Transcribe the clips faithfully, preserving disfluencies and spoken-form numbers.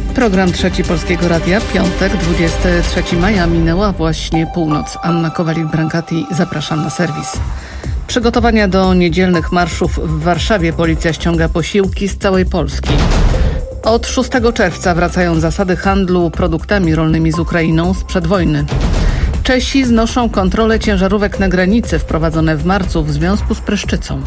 Program Trzeci Polskiego Radia, piątek, dwudziestego trzeciego maja, minęła właśnie północ. Anna Kowalik-Brankati, zapraszam na serwis. Przygotowania do niedzielnych marszów w Warszawie. Policja ściąga posiłki z całej Polski. Od szóstego czerwca wracają zasady handlu produktami rolnymi z Ukrainą sprzed wojny. Czesi znoszą kontrolę ciężarówek na granicy wprowadzone w marcu w związku z pryszczycą.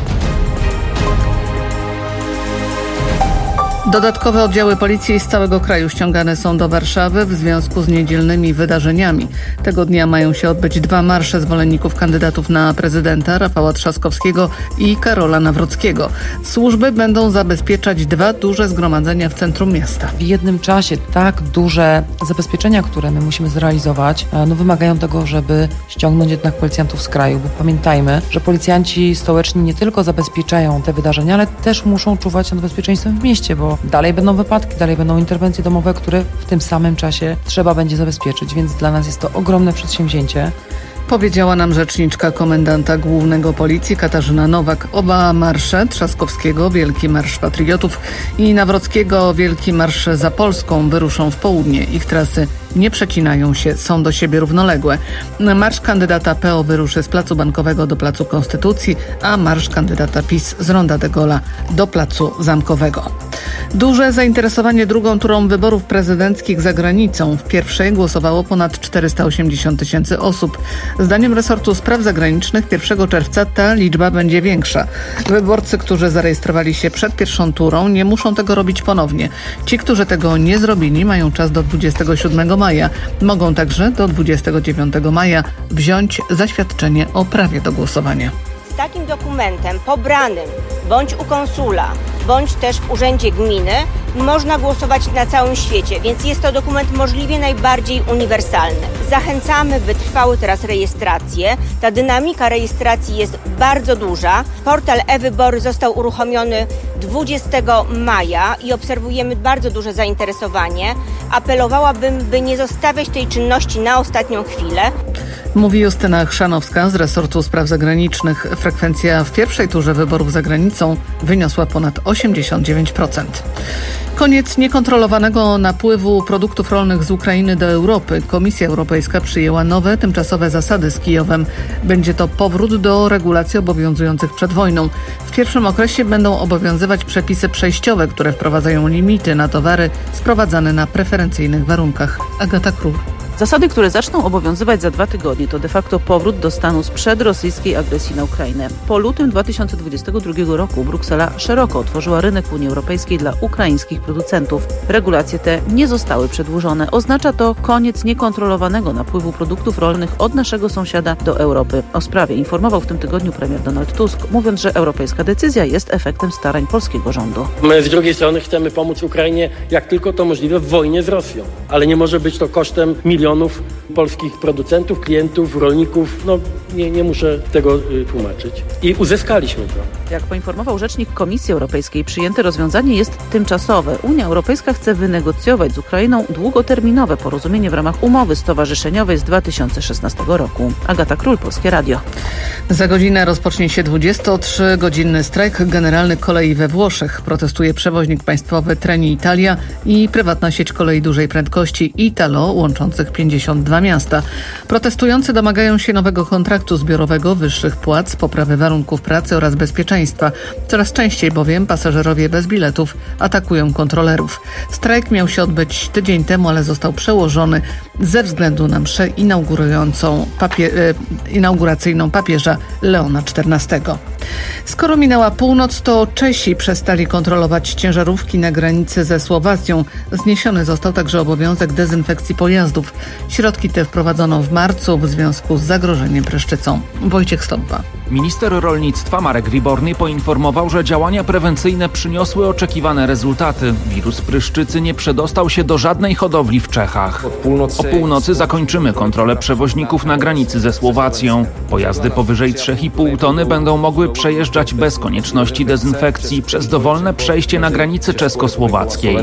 Dodatkowe oddziały policji z całego kraju ściągane są do Warszawy w związku z niedzielnymi wydarzeniami. Tego dnia mają się odbyć dwa marsze zwolenników kandydatów na prezydenta, Rafała Trzaskowskiego i Karola Nawrockiego. Służby będą zabezpieczać dwa duże zgromadzenia w centrum miasta. W jednym czasie tak duże zabezpieczenia, które my musimy zrealizować, no wymagają tego, żeby ściągnąć jednak policjantów z kraju, bo pamiętajmy, że policjanci stołeczni nie tylko zabezpieczają te wydarzenia, ale też muszą czuwać nad bezpieczeństwem w mieście, bo dalej będą wypadki, dalej będą interwencje domowe, które w tym samym czasie trzeba będzie zabezpieczyć, więc dla nas jest to ogromne przedsięwzięcie. Powiedziała nam rzeczniczka komendanta głównego policji Katarzyna Nowak. Oba marsze, Trzaskowskiego, Wielki Marsz Patriotów, i Nawrockiego, Wielki Marsz za Polską, wyruszą w południe. Ich trasy nie przecinają się, są do siebie równoległe. Marsz kandydata P O wyruszy z Placu Bankowego do Placu Konstytucji, a marsz kandydata PiS z Ronda de Gola do Placu Zamkowego. Duże zainteresowanie drugą turą wyborów prezydenckich za granicą. W pierwszej głosowało ponad czterysta osiemdziesiąt tysięcy osób. Zdaniem resortu spraw zagranicznych pierwszego czerwca ta liczba będzie większa. Wyborcy, którzy zarejestrowali się przed pierwszą turą, nie muszą tego robić ponownie. Ci, którzy tego nie zrobili, mają czas do dwudziestego siódmego maja. Mogą także do dwudziestego dziewiątego maja wziąć zaświadczenie o prawie do głosowania. Z takim dokumentem pobranym bądź u konsula, bądź też w urzędzie gminy można głosować na całym świecie, więc jest to dokument możliwie najbardziej uniwersalny. Zachęcamy, by trwały teraz rejestracje. Ta dynamika rejestracji jest bardzo duża. Portal e-Wybory został uruchomiony dwudziestego maja i obserwujemy bardzo duże zainteresowanie. Apelowałabym, by nie zostawiać tej czynności na ostatnią chwilę. Mówi Justyna Chrzanowska z resortu spraw zagranicznych. Frekwencja w pierwszej turze wyborów za granicą wyniosła ponad osiemdziesiąt dziewięć procent. Koniec niekontrolowanego napływu produktów rolnych z Ukrainy do Europy. Komisja Europejska przyjęła nowe, tymczasowe zasady z Kijowem. Będzie to powrót do regulacji obowiązujących przed wojną. W pierwszym okresie będą obowiązywać przepisy przejściowe, które wprowadzają limity na towary sprowadzane na preferencyjnych warunkach. Agata Król. Zasady, które zaczną obowiązywać za dwa tygodnie, to de facto powrót do stanu sprzed rosyjskiej agresji na Ukrainę. Po lutym dwa tysiące dwudziestego drugiego roku Bruksela szeroko otworzyła rynek Unii Europejskiej dla ukraińskich producentów. Regulacje te nie zostały przedłużone. Oznacza to koniec niekontrolowanego napływu produktów rolnych od naszego sąsiada do Europy. O sprawie informował w tym tygodniu premier Donald Tusk, mówiąc, że europejska decyzja jest efektem starań polskiego rządu. My z drugiej strony chcemy pomóc Ukrainie jak tylko to możliwe w wojnie z Rosją, ale nie może być to kosztem milionów milionów polskich producentów, klientów, rolników. No nie, nie muszę tego y, tłumaczyć. I uzyskaliśmy to. Jak poinformował rzecznik Komisji Europejskiej, przyjęte rozwiązanie jest tymczasowe. Unia Europejska chce wynegocjować z Ukrainą długoterminowe porozumienie w ramach umowy stowarzyszeniowej z dwa tysiące szesnastego roku. Agata Król, Polskie Radio. Za godzinę rozpocznie się dwudziestotrzygodzinny strajk generalny kolei we Włoszech. Protestuje przewoźnik państwowy Trenitalia i prywatna sieć kolei dużej prędkości Italo, łączących pięćdziesiąt dwa miasta. Protestujący domagają się nowego kontraktu zbiorowego, wyższych płac, poprawy warunków pracy oraz bezpieczeństwa. Coraz częściej bowiem pasażerowie bez biletów atakują kontrolerów. Strajk miał się odbyć tydzień temu, ale został przełożony ze względu na mszę inaugurującą papie- inauguracyjną papieża Leona czternastego. Skoro minęła północ, to Czesi przestali kontrolować ciężarówki na granicy ze Słowacją. Zniesiony został także obowiązek dezynfekcji pojazdów. Środki te wprowadzono w marcu w związku z zagrożeniem pryszczycą. Wojciech Stąpa. Minister rolnictwa Marek Wiborny poinformował, że działania prewencyjne przyniosły oczekiwane rezultaty. Wirus pryszczycy nie przedostał się do żadnej hodowli w Czechach. O północy zakończymy kontrolę przewoźników na granicy ze Słowacją. Pojazdy powyżej trzy i pół tony będą mogły przejeżdżać bez konieczności dezynfekcji przez dowolne przejście na granicy czesko-słowackiej.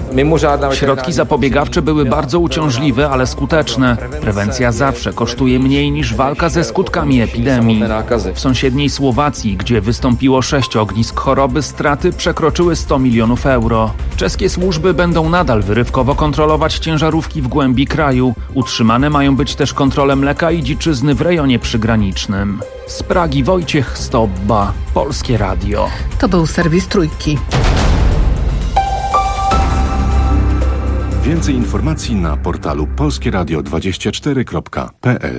Środki zapobiegawcze były bardzo uciążliwe, ale skuteczne. Prewencja zawsze kosztuje mniej niż walka ze skutkami epidemii. W sąsiedniej Słowacji, gdzie wystąpiło sześć ognisk choroby, straty przekroczyły sto milionów euro. Czeskie służby będą nadal wyrywkowo kontrolować ciężarówki w głębi kraju. Utrzymane mają być też kontrole mleka i dziczyzny w rejonie przygranicznym. Z Pragi Wojciech Stobba, Polskie Radio. To był serwis Trójki. Więcej informacji na portalu polskie radio dwadzieścia cztery kropka p l.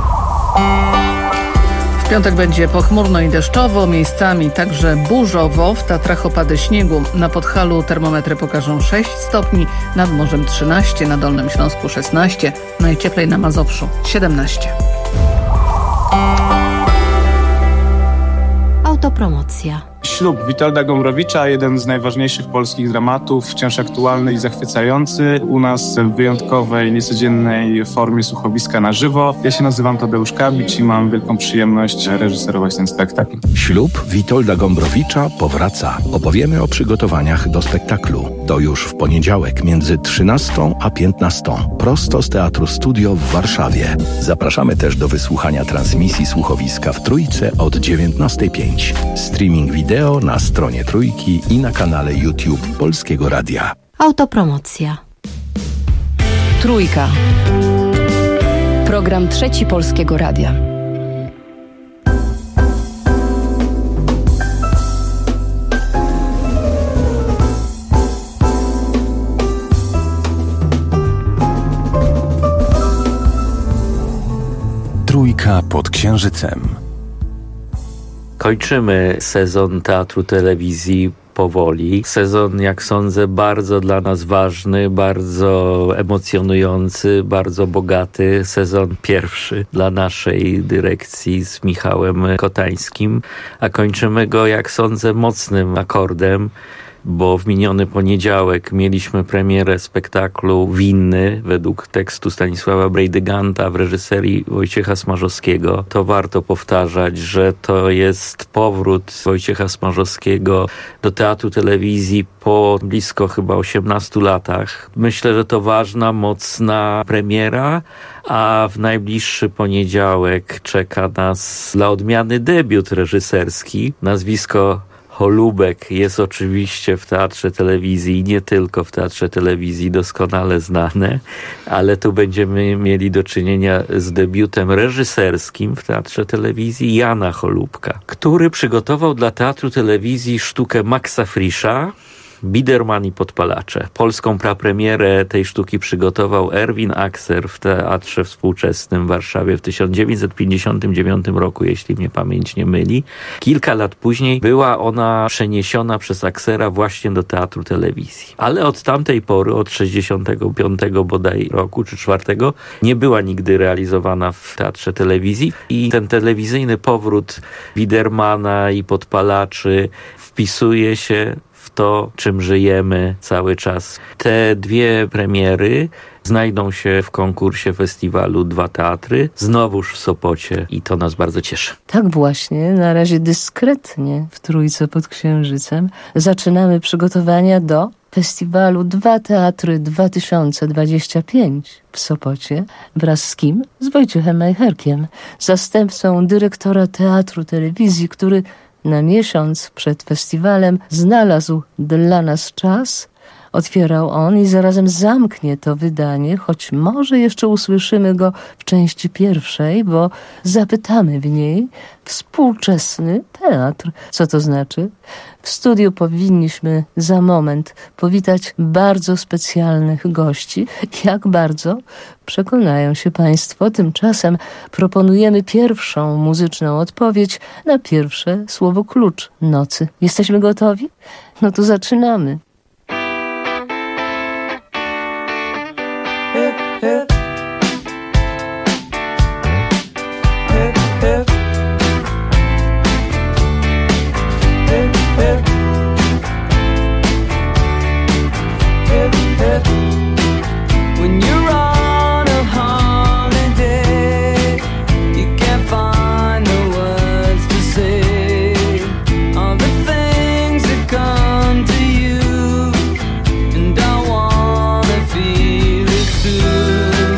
W piątek będzie pochmurno i deszczowo, miejscami także burzowo. W Tatrach opady śniegu. Na Podhalu termometry pokażą sześć stopni, nad morzem trzynaście, na Dolnym Śląsku szesnaście, najcieplej na Mazowszu siedemnaście. Autopromocja. Ślub Witolda Gombrowicza, jeden z najważniejszych polskich dramatów, wciąż aktualny i zachwycający. U nas w wyjątkowej, niecodziennej formie słuchowiska na żywo. Ja się nazywam Tadeusz Kabicz i mam wielką przyjemność reżyserować ten spektakl. Ślub Witolda Gombrowicza powraca. Opowiemy o przygotowaniach do spektaklu. To już w poniedziałek między trzynastą a piętnastą. Prosto z Teatru Studio w Warszawie. Zapraszamy też do wysłuchania transmisji słuchowiska w Trójce od dziewiętnastej pięć. Streaming wideo na stronie Trójki i na kanale YouTube Polskiego Radia. Autopromocja. Trójka. Program Trzeci Polskiego Radia. Trójka pod Księżycem. Kończymy sezon teatru telewizji powoli. Sezon, jak sądzę, bardzo dla nas ważny, bardzo emocjonujący, bardzo bogaty. Sezon pierwszy dla naszej dyrekcji z Michałem Kotańskim, a kończymy go, jak sądzę, mocnym akordem, bo w miniony poniedziałek mieliśmy premierę spektaklu Winny według tekstu Stanisława Brejdyganta w reżyserii Wojciecha Smarzowskiego. To warto powtarzać, że to jest powrót Wojciecha Smarzowskiego do teatru telewizji po blisko chyba osiemnastu latach. Myślę, że to ważna, mocna premiera, a w najbliższy poniedziałek czeka nas dla odmiany debiut reżyserski. Nazwisko Holubek jest oczywiście w teatrze telewizji i nie tylko w teatrze telewizji doskonale znane, ale tu będziemy mieli do czynienia z debiutem reżyserskim w teatrze telewizji Jana Holubka, który przygotował dla teatru telewizji sztukę Maxa Frisza, Biederman i Podpalacze. Polską prapremierę tej sztuki przygotował Erwin Akser w Teatrze Współczesnym w Warszawie w tysiąc dziewięćset pięćdziesiątym dziewiątym roku, jeśli mnie pamięć nie myli. Kilka lat później była ona przeniesiona przez Aksera właśnie do teatru telewizji. Ale od tamtej pory, od sześćdziesiątego piątego bodaj roku, czy czwartego, nie była nigdy realizowana w teatrze telewizji i ten telewizyjny powrót Biedermana i Podpalaczy wpisuje się w to, czym żyjemy cały czas. Te dwie premiery znajdą się w konkursie festiwalu Dwa Teatry, znowuż w Sopocie i to nas bardzo cieszy. Tak właśnie, na razie dyskretnie w Trójce pod Księżycem zaczynamy przygotowania do festiwalu Dwa Teatry dwa tysiące dwudziesty piąty w Sopocie. Wraz z kim? Z Wojciechem Majcherkiem, zastępcą dyrektora Teatru Telewizji, który na miesiąc przed festiwalem znalazł dla nas czas. Otwierał on i zarazem zamknie to wydanie, choć może jeszcze usłyszymy go w części pierwszej, bo zapytamy w niej współczesny teatr. Co to znaczy? W studiu powinniśmy za moment powitać bardzo specjalnych gości. Jak bardzo? Przekonają się Państwo. Tymczasem proponujemy pierwszą muzyczną odpowiedź na pierwsze słowo klucz nocy. Jesteśmy gotowi? No to zaczynamy. Hip, hip. Hip, hip. Hip, hip. Hip, hip. When you're on a holiday, you can't find the words to say all the things that come to you, and I wanna feel it too.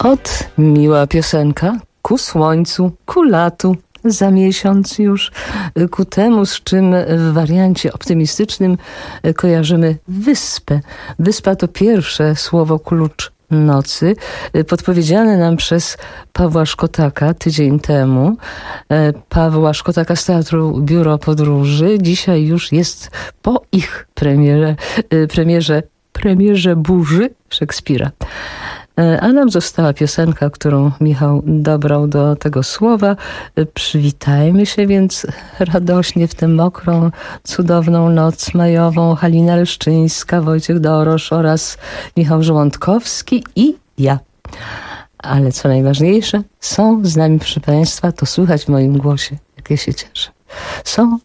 Ot, miła piosenka, ku słońcu, ku latu, za miesiąc już, ku temu, z czym w wariancie optymistycznym kojarzymy wyspę. Wyspa to pierwsze słowo klucz nocy, podpowiedziane nam przez Pawła Szkotaka tydzień temu. Pawła Szkotaka z Teatru Biuro Podróży. Dzisiaj już jest po ich premierze, premierze, premierze Burzy Szekspira. A nam została piosenka, którą Michał dobrał do tego słowa. Przywitajmy się więc radośnie w tę mokrą, cudowną noc majową. Halina Leszczyńska, Wojciech Dorosz oraz Michał Żołądkowski i ja. Ale co najważniejsze, są z nami, proszę Państwa, to słychać w moim głosie, jak ja się cieszę. Są...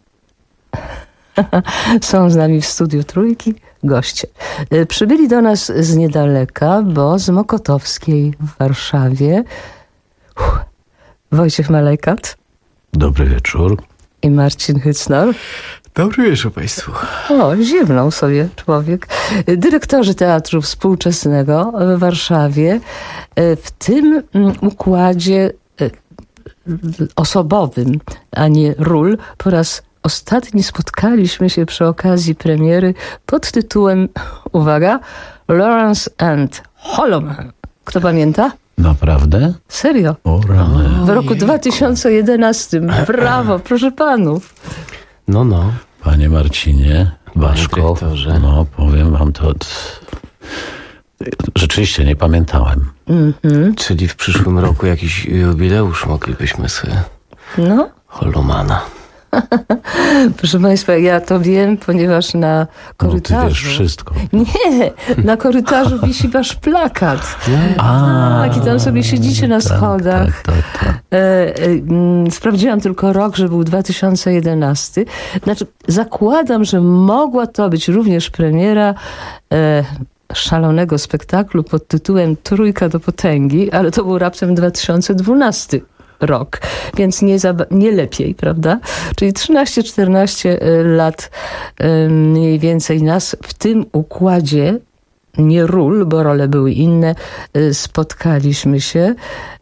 Są z nami w studiu Trójki goście. Przybyli do nas z niedaleka, bo z Mokotowskiej w Warszawie. Uff. Wojciech Malejkat. Dobry wieczór. I Marcin Hycnor. Dobry wieczór Państwu. O, ziewnął sobie człowiek. Dyrektorzy Teatru Współczesnego w Warszawie. W tym układzie osobowym, a nie ról, po raz ostatni spotkaliśmy się przy okazji premiery pod tytułem, uwaga, Lawrence and Holloman. Kto pamięta? Naprawdę? Serio? O rany. W roku dwa tysiące jedenastym. Brawo, proszę panów. No, no. Panie Marcinie, Baszko, no powiem wam to... Rzeczywiście nie pamiętałem. Mm-hmm. Czyli w przyszłym roku jakiś jubileusz moglibyśmy sobie... No? Holomana. Proszę Państwa, ja to wiem, ponieważ na korytarzu... No, ty wiesz wszystko. Nie, na korytarzu wisi wasz plakat. A, tak, i tam sobie siedzicie na schodach. Tak, tak, tak. E, e, sprawdziłam tylko rok, że był dwa tysiące jedenasty. Znaczy, zakładam, że mogła to być również premiera e, szalonego spektaklu pod tytułem Trójka do potęgi, ale to był raptem dwa tysiące dwunasty. Rok, więc nie, za, nie lepiej, prawda? Czyli trzynaście czternaście lat mniej więcej nas w tym układzie, nie ról, bo role były inne, spotkaliśmy się.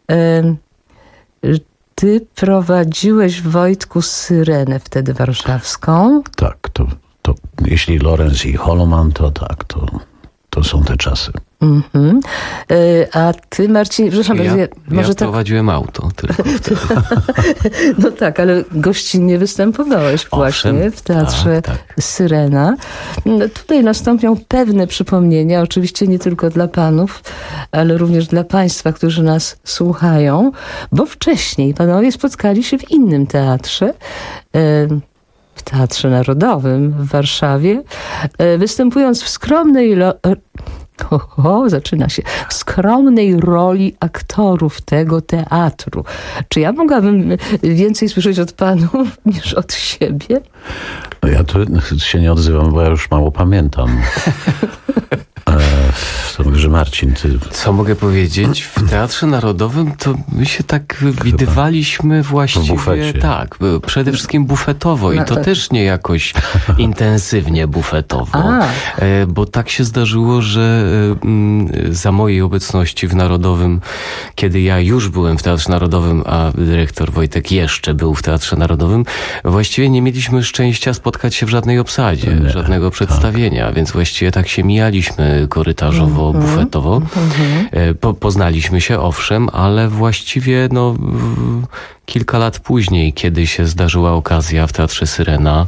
Ty prowadziłeś, Wojtku, Syrenę wtedy warszawską. Tak, to, to jeśli Lorenz i Holloman, to tak, to, to są te czasy. Mm-hmm. A ty, Marcin, przepraszam, ja, ja, może ja tak... prowadziłem auto tylko wtedy. No tak, ale gościnnie występowałeś właśnie Owszem, w Teatrze tak, tak. Syrena. Tutaj nastąpią pewne przypomnienia, oczywiście nie tylko dla panów, ale również dla państwa, którzy nas słuchają, bo wcześniej panowie spotkali się w innym teatrze, w Teatrze Narodowym w Warszawie, występując w skromnej... Lo- O, o, zaczyna się. W skromnej roli aktorów tego teatru. Czy ja mogłabym więcej słyszeć od panów niż od siebie? No ja tu się nie odzywam, bo ja już mało pamiętam. e, to mówię, Marcin, ty... Co mogę powiedzieć? W Teatrze Narodowym to my się tak Chyba. widywaliśmy właściwie... Tak, przede wszystkim bufetowo i to też nie jakoś intensywnie bufetowo. A. Bo tak się zdarzyło, że za mojej obecności w Narodowym, kiedy ja już byłem w Teatrze Narodowym, a dyrektor Wojtek jeszcze był w Teatrze Narodowym, właściwie nie mieliśmy szczęścia spotkać się w żadnej obsadzie, nie, żadnego przedstawienia, tak. Więc właściwie tak się mijaliśmy korytarzowo, mm-hmm. bufetowo. Mm-hmm. Po, poznaliśmy się, owszem, ale właściwie no, kilka lat później, kiedy się zdarzyła okazja w Teatrze Syrena,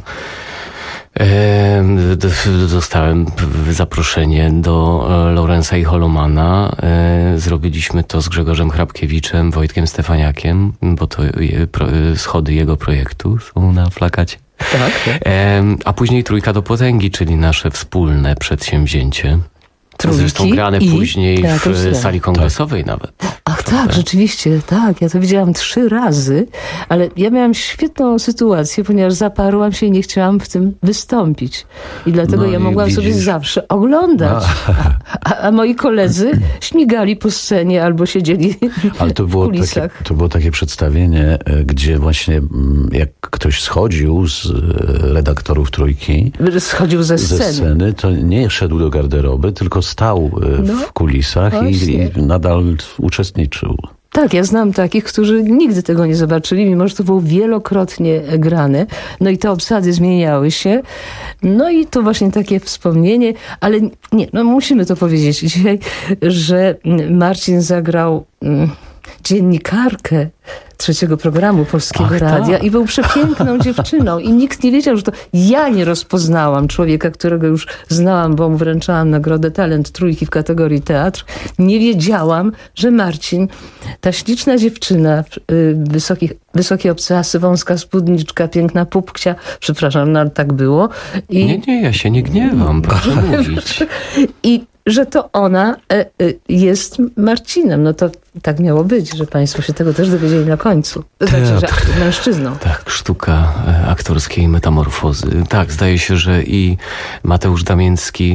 dostałem zaproszenie do Lorenza i Hollomana. Zrobiliśmy to z Grzegorzem Hrabkiewiczem, Wojtkiem Stefaniakiem, bo to schody jego projektu są na plakacie. Tak, tak. A później Trójka do potęgi, czyli nasze wspólne przedsięwzięcie. Trójki Zresztą grane później w sali kongresowej tak. nawet. Ach, Tak, rzeczywiście, tak. Ja to widziałam trzy razy, ale ja miałam świetną sytuację, ponieważ zaparłam się i nie chciałam w tym wystąpić. I dlatego no ja i mogłam widzisz... sobie zawsze oglądać. A, a moi koledzy śmigali po scenie albo siedzieli ale to było w kulisach. Takie, to było takie przedstawienie, gdzie właśnie jak ktoś schodził z redaktorów Trójki, schodził ze sceny, ze sceny to nie szedł do garderoby, tylko stał no, w kulisach i, i nadal uczestniczył. Tak, ja znam takich, którzy nigdy tego nie zobaczyli, mimo że to było wielokrotnie grane. No i te obsady zmieniały się. No i to właśnie takie wspomnienie, ale nie, no musimy to powiedzieć dzisiaj, że Marcin zagrał mm, dziennikarkę trzeciego programu Polskiego Ach, Radia tak. i był przepiękną dziewczyną i nikt nie wiedział, że to ja nie rozpoznałam człowieka, którego już znałam, bo mu wręczałam nagrodę Talent Trójki w kategorii teatr. Nie wiedziałam, że Marcin, ta śliczna dziewczyna, wysoki, wysokie obcasy, wąska spódniczka, piękna pupkcia, przepraszam, no ale tak było. I... Nie, nie, ja się nie gniewam, proszę mówić. I że to ona jest Marcinem. No to tak miało być, że państwo się tego też dowiedzieli na końcu. Znaczy, że mężczyzną. Tak, sztuka aktorskiej metamorfozy. Tak, zdaje się, że i Mateusz Damiński,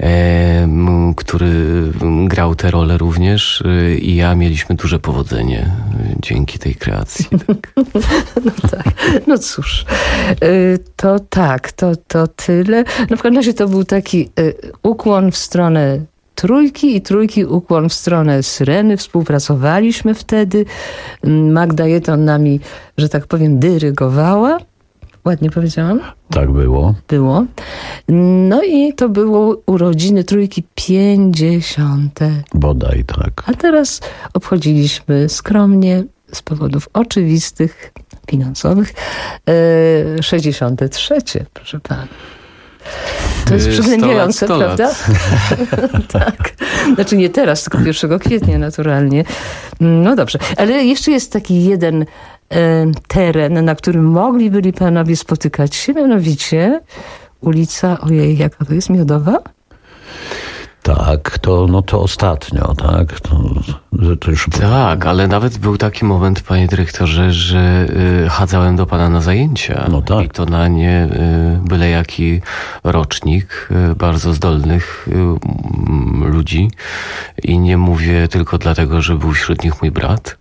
e, który grał tę rolę również, e, i ja mieliśmy duże powodzenie dzięki tej kreacji. Tak. No tak, no cóż. To tak, to, to tyle. No w każdym razie to był taki ukłon w stronę Trójki i Trójki ukłon w stronę Syreny. Współpracowaliśmy wtedy. Magda Jeton nami, że tak powiem, dyrygowała. Ładnie powiedziałam? Tak było. Było. No i to było urodziny Trójki pięćdziesiąte. Bodaj, tak. A teraz obchodziliśmy skromnie, z powodów oczywistych, finansowych, e, sześćdziesiąte trzecie, proszę pana. To jest przygnębiające, prawda? Tak. Znaczy nie teraz, tylko pierwszego kwietnia naturalnie. No dobrze. Ale jeszcze jest taki jeden e, teren, na którym mogli byli panowie spotykać się, mianowicie ulica, ojej, jaka to jest, Miodowa? Tak, to, no to ostatnio, tak? To, to już... Tak, ale nawet był taki moment, panie dyrektorze, że y, chadzałem do pana na zajęcia. No tak. I to na nie y, byle jaki rocznik y, bardzo zdolnych y, ludzi. I nie mówię tylko dlatego, że był wśród nich mój brat.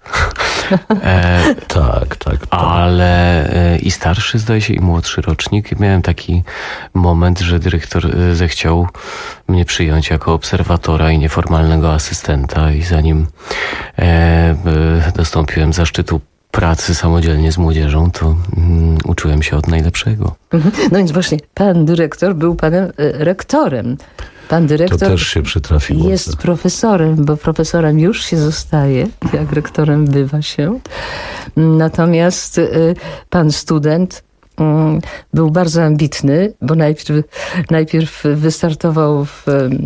e, tak, tak, tak. Ale y, i starszy, zdaje się, i młodszy rocznik. I miałem taki moment, że dyrektor y, zechciał mnie przyjąć jako obserwatora i nieformalnego asystenta i zanim e, e, dostąpiłem zaszczytu pracy samodzielnie z młodzieżą, to mm, uczyłem się od najlepszego. No więc właśnie pan dyrektor był panem e, rektorem. Pan dyrektor to też się przytrafiło. Jest profesorem, bo profesorem już się zostaje, jak rektorem bywa się. Natomiast e, pan student był bardzo ambitny, bo najpierw, najpierw wystartował w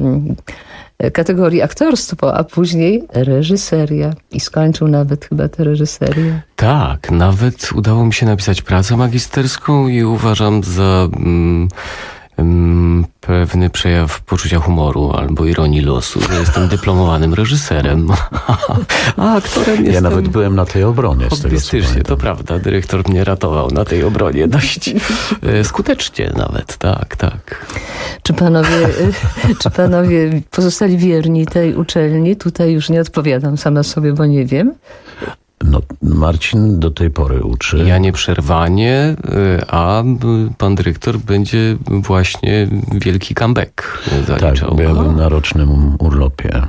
kategorii aktorstwo, a później reżyseria i skończył nawet chyba tę reżyserię. Tak, nawet udało mi się napisać pracę magisterską i uważam za mm, mm, pewny przejaw poczucia humoru albo ironii losu, że jestem dyplomowanym reżyserem. A aktorem jestem... Ja nawet byłem na tej obronie. Hobbystycznie, to prawda. Dyrektor mnie ratował na tej obronie dość skutecznie nawet, tak, tak. Czy panowie, czy panowie pozostali wierni tej uczelni? Tutaj już nie odpowiadam sama sobie, bo nie wiem. No, Marcin do tej pory uczy. Ja nieprzerwanie, a pan dyrektor będzie właśnie wielki comeback zaliczał. Tak, bo ja byłem na rocznym urlopie.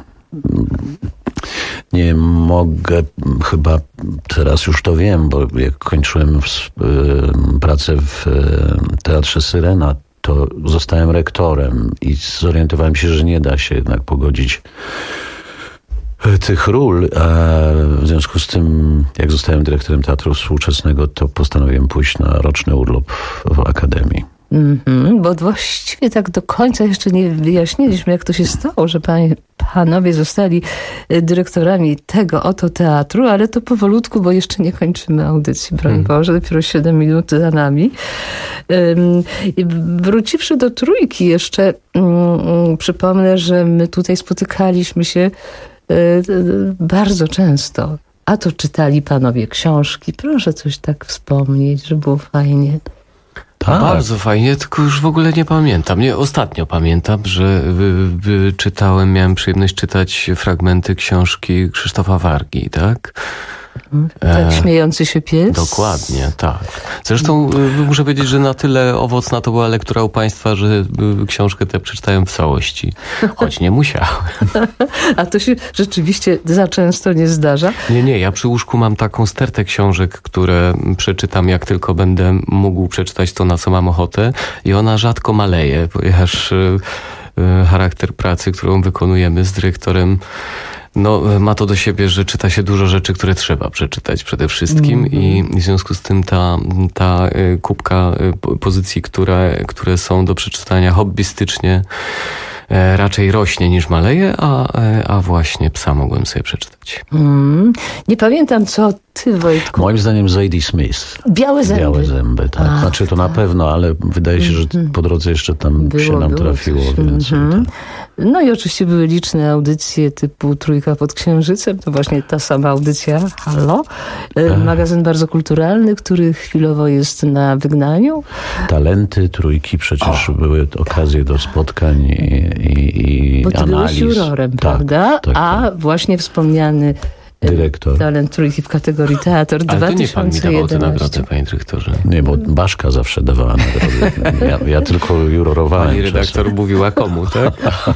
Nie mogę, chyba teraz już to wiem, bo jak kończyłem w, y, pracę w y, Teatrze Syrena, to zostałem rektorem i zorientowałem się, że nie da się jednak pogodzić tych ról, a w związku z tym, jak zostałem dyrektorem Teatru Współczesnego, to postanowiłem pójść na roczny urlop w, w Akademii. Mm-hmm, bo właściwie tak do końca jeszcze nie wyjaśniliśmy, jak to się stało, że panie, panowie zostali dyrektorami tego oto teatru, ale to powolutku, bo jeszcze nie kończymy audycji, broń hmm. Boże, dopiero siedem minut za nami. Um, wróciwszy do Trójki jeszcze, um, przypomnę, że my tutaj spotykaliśmy się bardzo często. A to czytali panowie książki. Proszę coś tak wspomnieć, że było fajnie. Tak. Bardzo fajnie, tylko już w ogóle nie pamiętam. Nie, ostatnio pamiętam, że wy, wy czytałem, miałem przyjemność czytać fragmenty książki Krzysztofa Wargi, tak? Tak, e, śmiejący się pies? Dokładnie, tak. Zresztą y, muszę powiedzieć, że na tyle owocna to była lektura u państwa, że y, książkę tę przeczytałem w całości, choć nie musiałem. A to się rzeczywiście za często nie zdarza? Nie, nie, ja przy łóżku mam taką stertę książek, które przeczytam jak tylko będę mógł przeczytać to, na co mam ochotę, i ona rzadko maleje, ponieważ y, y, charakter pracy, którą wykonujemy z dyrektorem, no, ma to do siebie, że czyta się dużo rzeczy, które trzeba przeczytać przede wszystkim mm-hmm. i w związku z tym ta, ta kubka pozycji, które, które są do przeczytania hobbystycznie, raczej rośnie niż maleje, a, a właśnie Psa mogłem sobie przeczytać. Mm. Nie pamiętam, co ty, Wojtku. Moim zdaniem Zadie Smith. Białe zęby. Białe zęby, tak. Ach, znaczy to tak. Na pewno, ale wydaje się, że po drodze jeszcze tam było, się nam było trafiło coś. Więcej. Mm-hmm. Tak. No i oczywiście były liczne audycje typu Trójka pod Księżycem. To właśnie ta sama audycja, Halo. Magazyn bardzo kulturalny, który chwilowo jest na wygnaniu. Talenty Trójki przecież o, były okazje tak. do spotkań i, i, i Bo ty analiz. byłeś jurorem, tak, prawda? Tak, A tak. właśnie wspomniany dyrektor. Talent Trójki w kategorii Teatr Ale dwa tysiące jedenaście. Ale to nie pan mi dawał tę nagrodę, panie dyrektorze. Nie, bo Baszka zawsze dawała nagrody. Ja, ja tylko jurorowałem. Pani redaktor czasem. Mówiła komu, tak?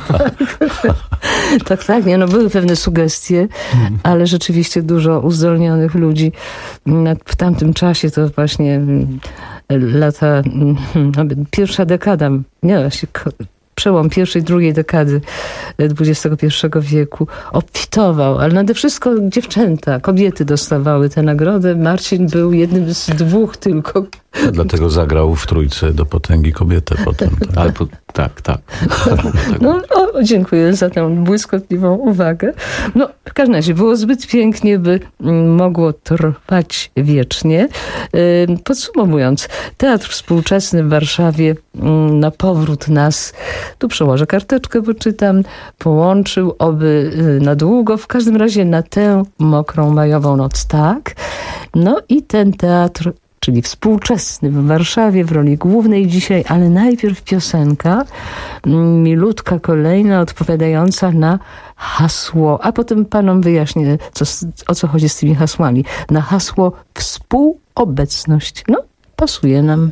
tak, tak. Nie, no były pewne sugestie, hmm. ale rzeczywiście dużo uzdolnionych ludzi. W tamtym czasie to właśnie lata, pierwsza dekada, nie, właśnie przełom pierwszej, drugiej dekady dwudziestego pierwszego wieku obfitował, ale nade wszystko dziewczęta, kobiety dostawały tę nagrodę. Marcin był jednym z dwóch tylko. Dlatego zagrał w Trójce do potęgi kobietę potem. Tak, ale po, tak. tak. No, o, dziękuję za tę błyskotliwą uwagę. No, w każdym razie było zbyt pięknie, by mogło trwać wiecznie. Podsumowując, teatr współczesny w Warszawie na powrót nas, tu przełożę karteczkę, bo czytam, połączył oby na długo, w każdym razie na tę mokrą majową noc, tak. No i ten teatr, czyli współczesny w Warszawie w roli głównej dzisiaj, ale najpierw piosenka, milutka kolejna, odpowiadająca na hasło, a potem panom wyjaśnię, co, o co chodzi z tymi hasłami. Na hasło współobecność. No, pasuje nam.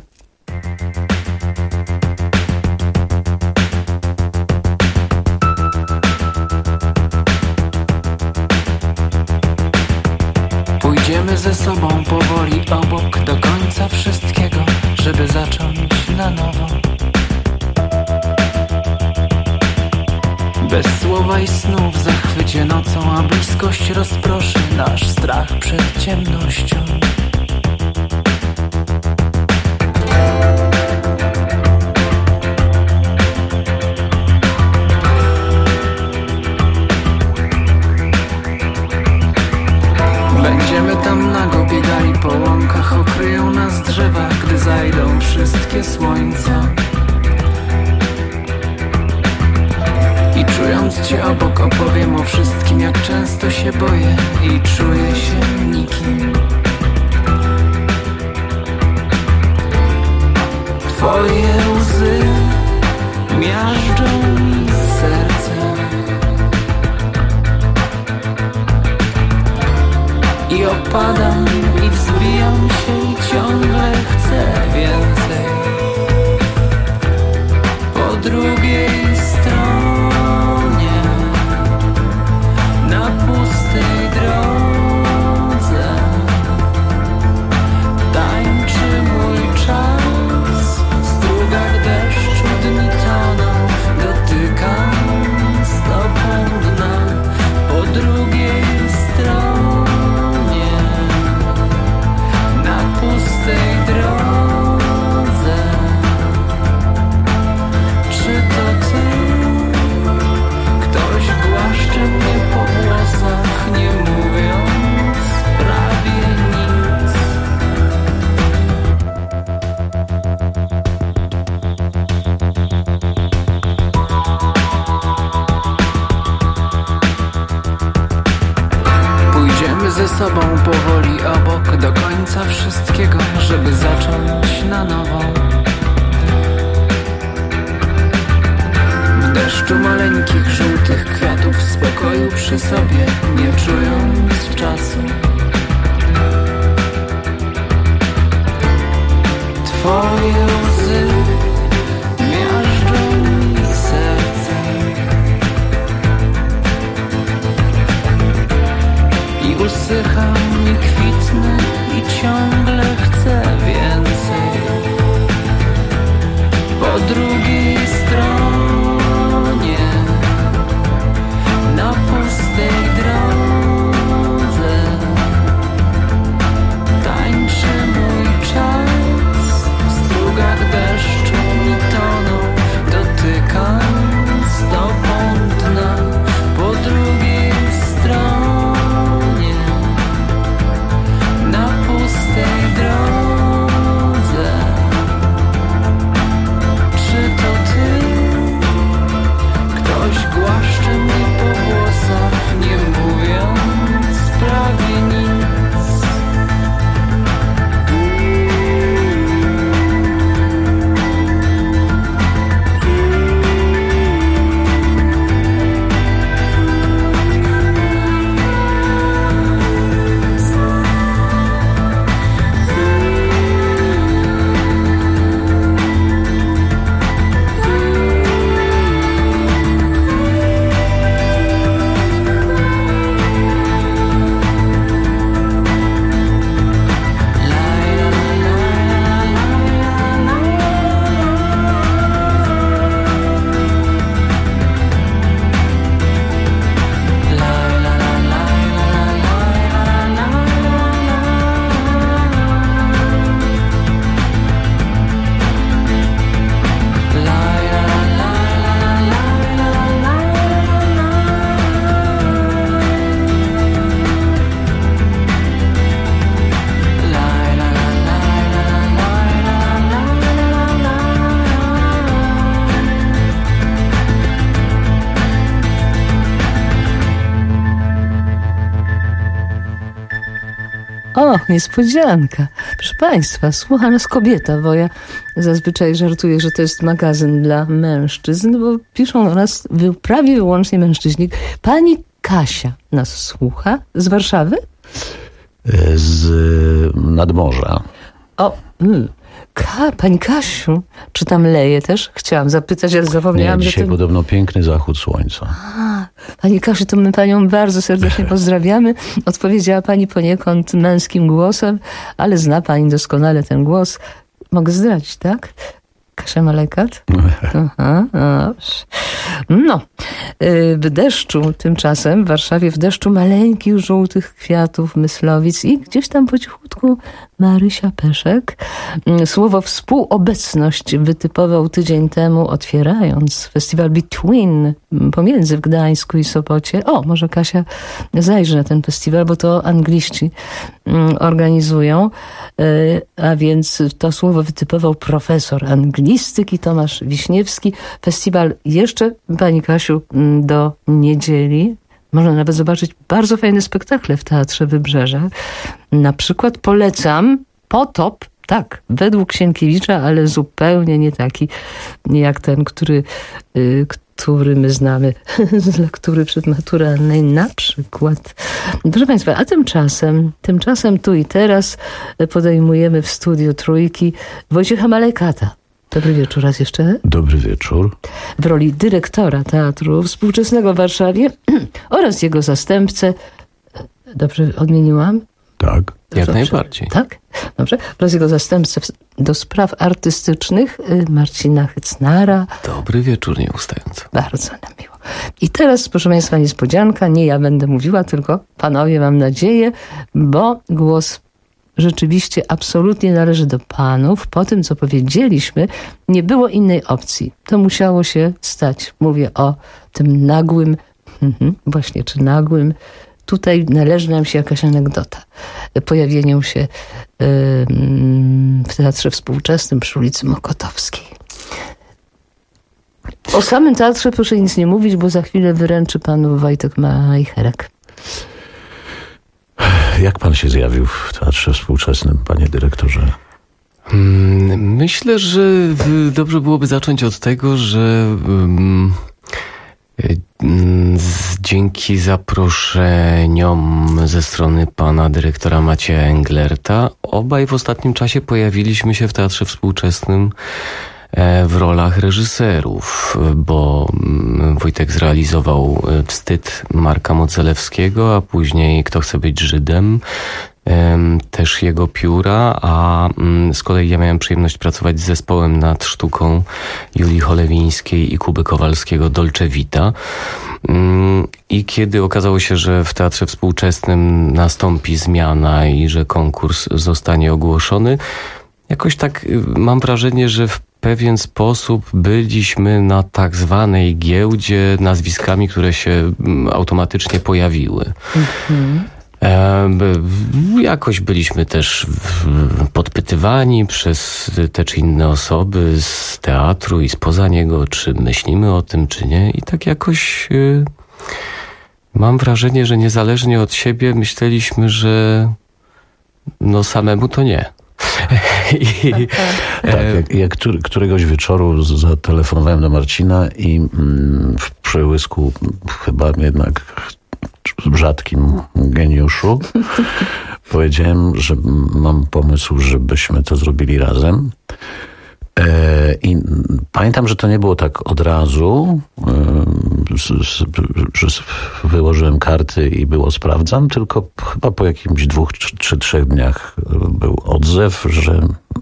Pójdziemy ze sobą powoli obok do końca wszystkiego, żeby zacząć na nowo. Bez słowa i snu w zachwycie nocą, a bliskość rozproszy nasz strach przed ciemnością. Będziemy tam nago biegali po łąkach, okryją nas drzewa, gdy zajdą wszystkie słońca. I czując cię obok opowiem o wszystkim, jak często się boję i czuję się nikim. Twoje łzy miażdżą mi serce i opadam i wzbijam się i ciągle chcę więcej. Po drugiej stronie, na pustej drodze, tańczy mój czas. W strugach deszczu dni toną, dotykam stopą dna. Po drugiej stronie, na pustej drodze. Czy to ty? Ktoś głaszcze mnie po włosach, nie Idziemy ze sobą powoli obok do końca wszystkiego, żeby zacząć na nowo. W deszczu maleńkich, żółtych kwiatów, w spokoju przy sobie, nie czując czasu. Twoje łzy miażdżą mi serce i usycham, i kwitnę, i ciągle chcę więcej. Po drugiej stronie, na pustej drodze, tańczy mój czas w strugach deszczu mi toną, dotykając stopą dna. Po drugiej stronie, na pustej drodze, czy to ty? Ktoś głaszcze mnie po włosach, nie mówiąc prawie nic. O, niespodzianka. Proszę Państwa, słucha nas kobieta, bo ja zazwyczaj żartuję, że to jest magazyn dla mężczyzn, bo piszą o nas prawie wyłącznie mężczyźni. Pani Kasia nas słucha z Warszawy? Z nadmorza. O, mm. Ka, pani Kasiu, czy tam leje też? Chciałam zapytać, ale zapomniałam. Nie, dzisiaj że to... podobno piękny zachód słońca. A, pani Kasiu, to my panią bardzo serdecznie pozdrawiamy. Odpowiedziała pani poniekąd męskim głosem, ale zna pani doskonale ten głos. Mogę zdradzić, tak? Kasia Malekat? Aha, no. W deszczu tymczasem, w Warszawie, w deszczu maleńkich, żółtych kwiatów Myslowic i gdzieś tam po cichutku Marysia Peszek słowo współobecność wytypował tydzień temu, otwierając festiwal Between pomiędzy w Gdańsku i Sopocie. O, może Kasia zajrzy na ten festiwal, bo to Angliści organizują, a więc to słowo wytypował profesor anglistyki Tomasz Wiśniewski. Festiwal jeszcze, pani Kasiu, do niedzieli. Można nawet zobaczyć bardzo fajne spektakle w Teatrze Wybrzeże. Na przykład polecam Potop, tak, według Sienkiewicza, ale zupełnie nie taki jak ten, który, y, który my znamy z lektury przedmaturalnej na przykład. Proszę Państwa, a tymczasem, tymczasem tu i teraz podejmujemy w studiu Trójki Wojciecha Malekata. Dobry wieczór raz jeszcze. Dobry wieczór. W roli dyrektora Teatru Współczesnego w Warszawie oraz jego zastępcę. Dobrze odmieniłam? Tak. Jak najbardziej. Tak? Dobrze. Oraz jego zastępcę do spraw artystycznych Marcina Hycnara. Dobry wieczór nieustająco. Bardzo nam miło. I teraz, proszę Państwa, niespodzianka. Nie ja będę mówiła, tylko panowie, mam nadzieję, bo głos rzeczywiście absolutnie należy do panów. Po tym, co powiedzieliśmy, nie było innej opcji. To musiało się stać. Mówię o tym nagłym, właśnie czy nagłym, tutaj należy nam się jakaś anegdota. Pojawieniu się w Teatrze Współczesnym przy ulicy Mokotowskiej. O samym teatrze proszę nic nie mówić, bo za chwilę wyręczy panu Wojtek Majcherek. Jak pan się zjawił w Teatrze Współczesnym, panie dyrektorze? Myślę, że dobrze byłoby zacząć od tego, że um, dzięki zaproszeniom ze strony pana dyrektora Macieja Englerta obaj w ostatnim czasie pojawiliśmy się w Teatrze Współczesnym w rolach reżyserów, bo Wojtek zrealizował Wstyd Marka Modzelewskiego, a później Kto chce być Żydem, też jego pióra, a z kolei ja miałem przyjemność pracować z zespołem nad sztuką Julii Cholewińskiej i Kuby Kowalskiego Dolce Vita. I kiedy okazało się, że w Teatrze Współczesnym nastąpi zmiana i że konkurs zostanie ogłoszony, jakoś tak mam wrażenie, że w pewien sposób byliśmy na tak zwanej giełdzie nazwiskami, które się automatycznie pojawiły. Mhm. Jakoś byliśmy też podpytywani przez te czy inne osoby z teatru i spoza niego, czy myślimy o tym, czy nie. I tak jakoś mam wrażenie, że niezależnie od siebie myśleliśmy, że no samemu to nie. I, tak, jak, jak który, któregoś wieczoru zatelefonowałem do Marcina i mm, w przełysku chyba jednak rzadkim geniuszu powiedziałem, że mam pomysł, żebyśmy to zrobili razem. I pamiętam, że to nie było tak od razu, że wyłożyłem karty i było sprawdzam, tylko chyba po jakimś dwóch czy trzech dniach był odzew, że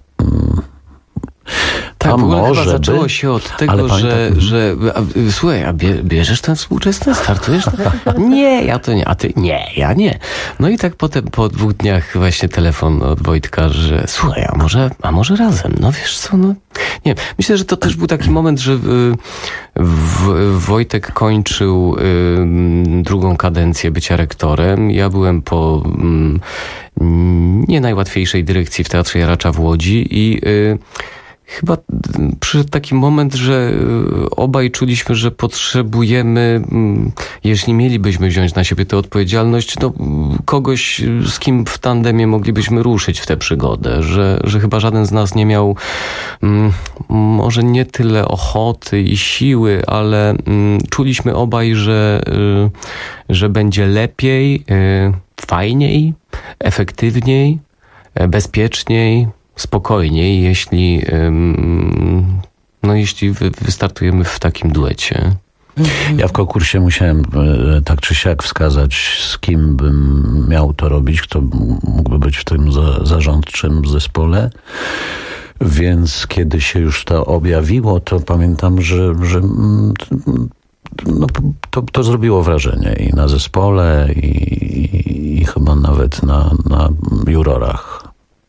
tak, to w ogóle może chyba zaczęło by, się od tego, ale że, pamiętam, że a, słuchaj, a bie, bierzesz ten współczesny, startujesz? Nie, ja to nie, a ty nie, ja nie. No i tak potem po dwóch dniach właśnie telefon od Wojtka, że słuchaj, a może, a może razem, no wiesz co, no nie. Myślę, że to też był taki moment, że y, w, Wojtek kończył y, drugą kadencję bycia rektorem. Ja byłem po y, nie najłatwiejszej dyrekcji w Teatrze Jaracza w Łodzi i y, chyba przyszedł taki moment, że obaj czuliśmy, że potrzebujemy, jeśli mielibyśmy wziąć na siebie tę odpowiedzialność, no, kogoś, z kim w tandemie moglibyśmy ruszyć w tę przygodę, że, że chyba żaden z nas nie miał może nie tyle ochoty i siły, ale czuliśmy obaj, że, że będzie lepiej, fajniej, efektywniej, bezpieczniej, spokojniej, jeśli no jeśli wy, wystartujemy w takim duecie. Ja w konkursie musiałem tak czy siak wskazać, z kim bym miał to robić, kto mógłby być w tym za, zarządczym zespole. Więc kiedy się już to objawiło, to pamiętam, że, że no, to, to zrobiło wrażenie i na zespole, i, i, i chyba nawet na, na jurorach.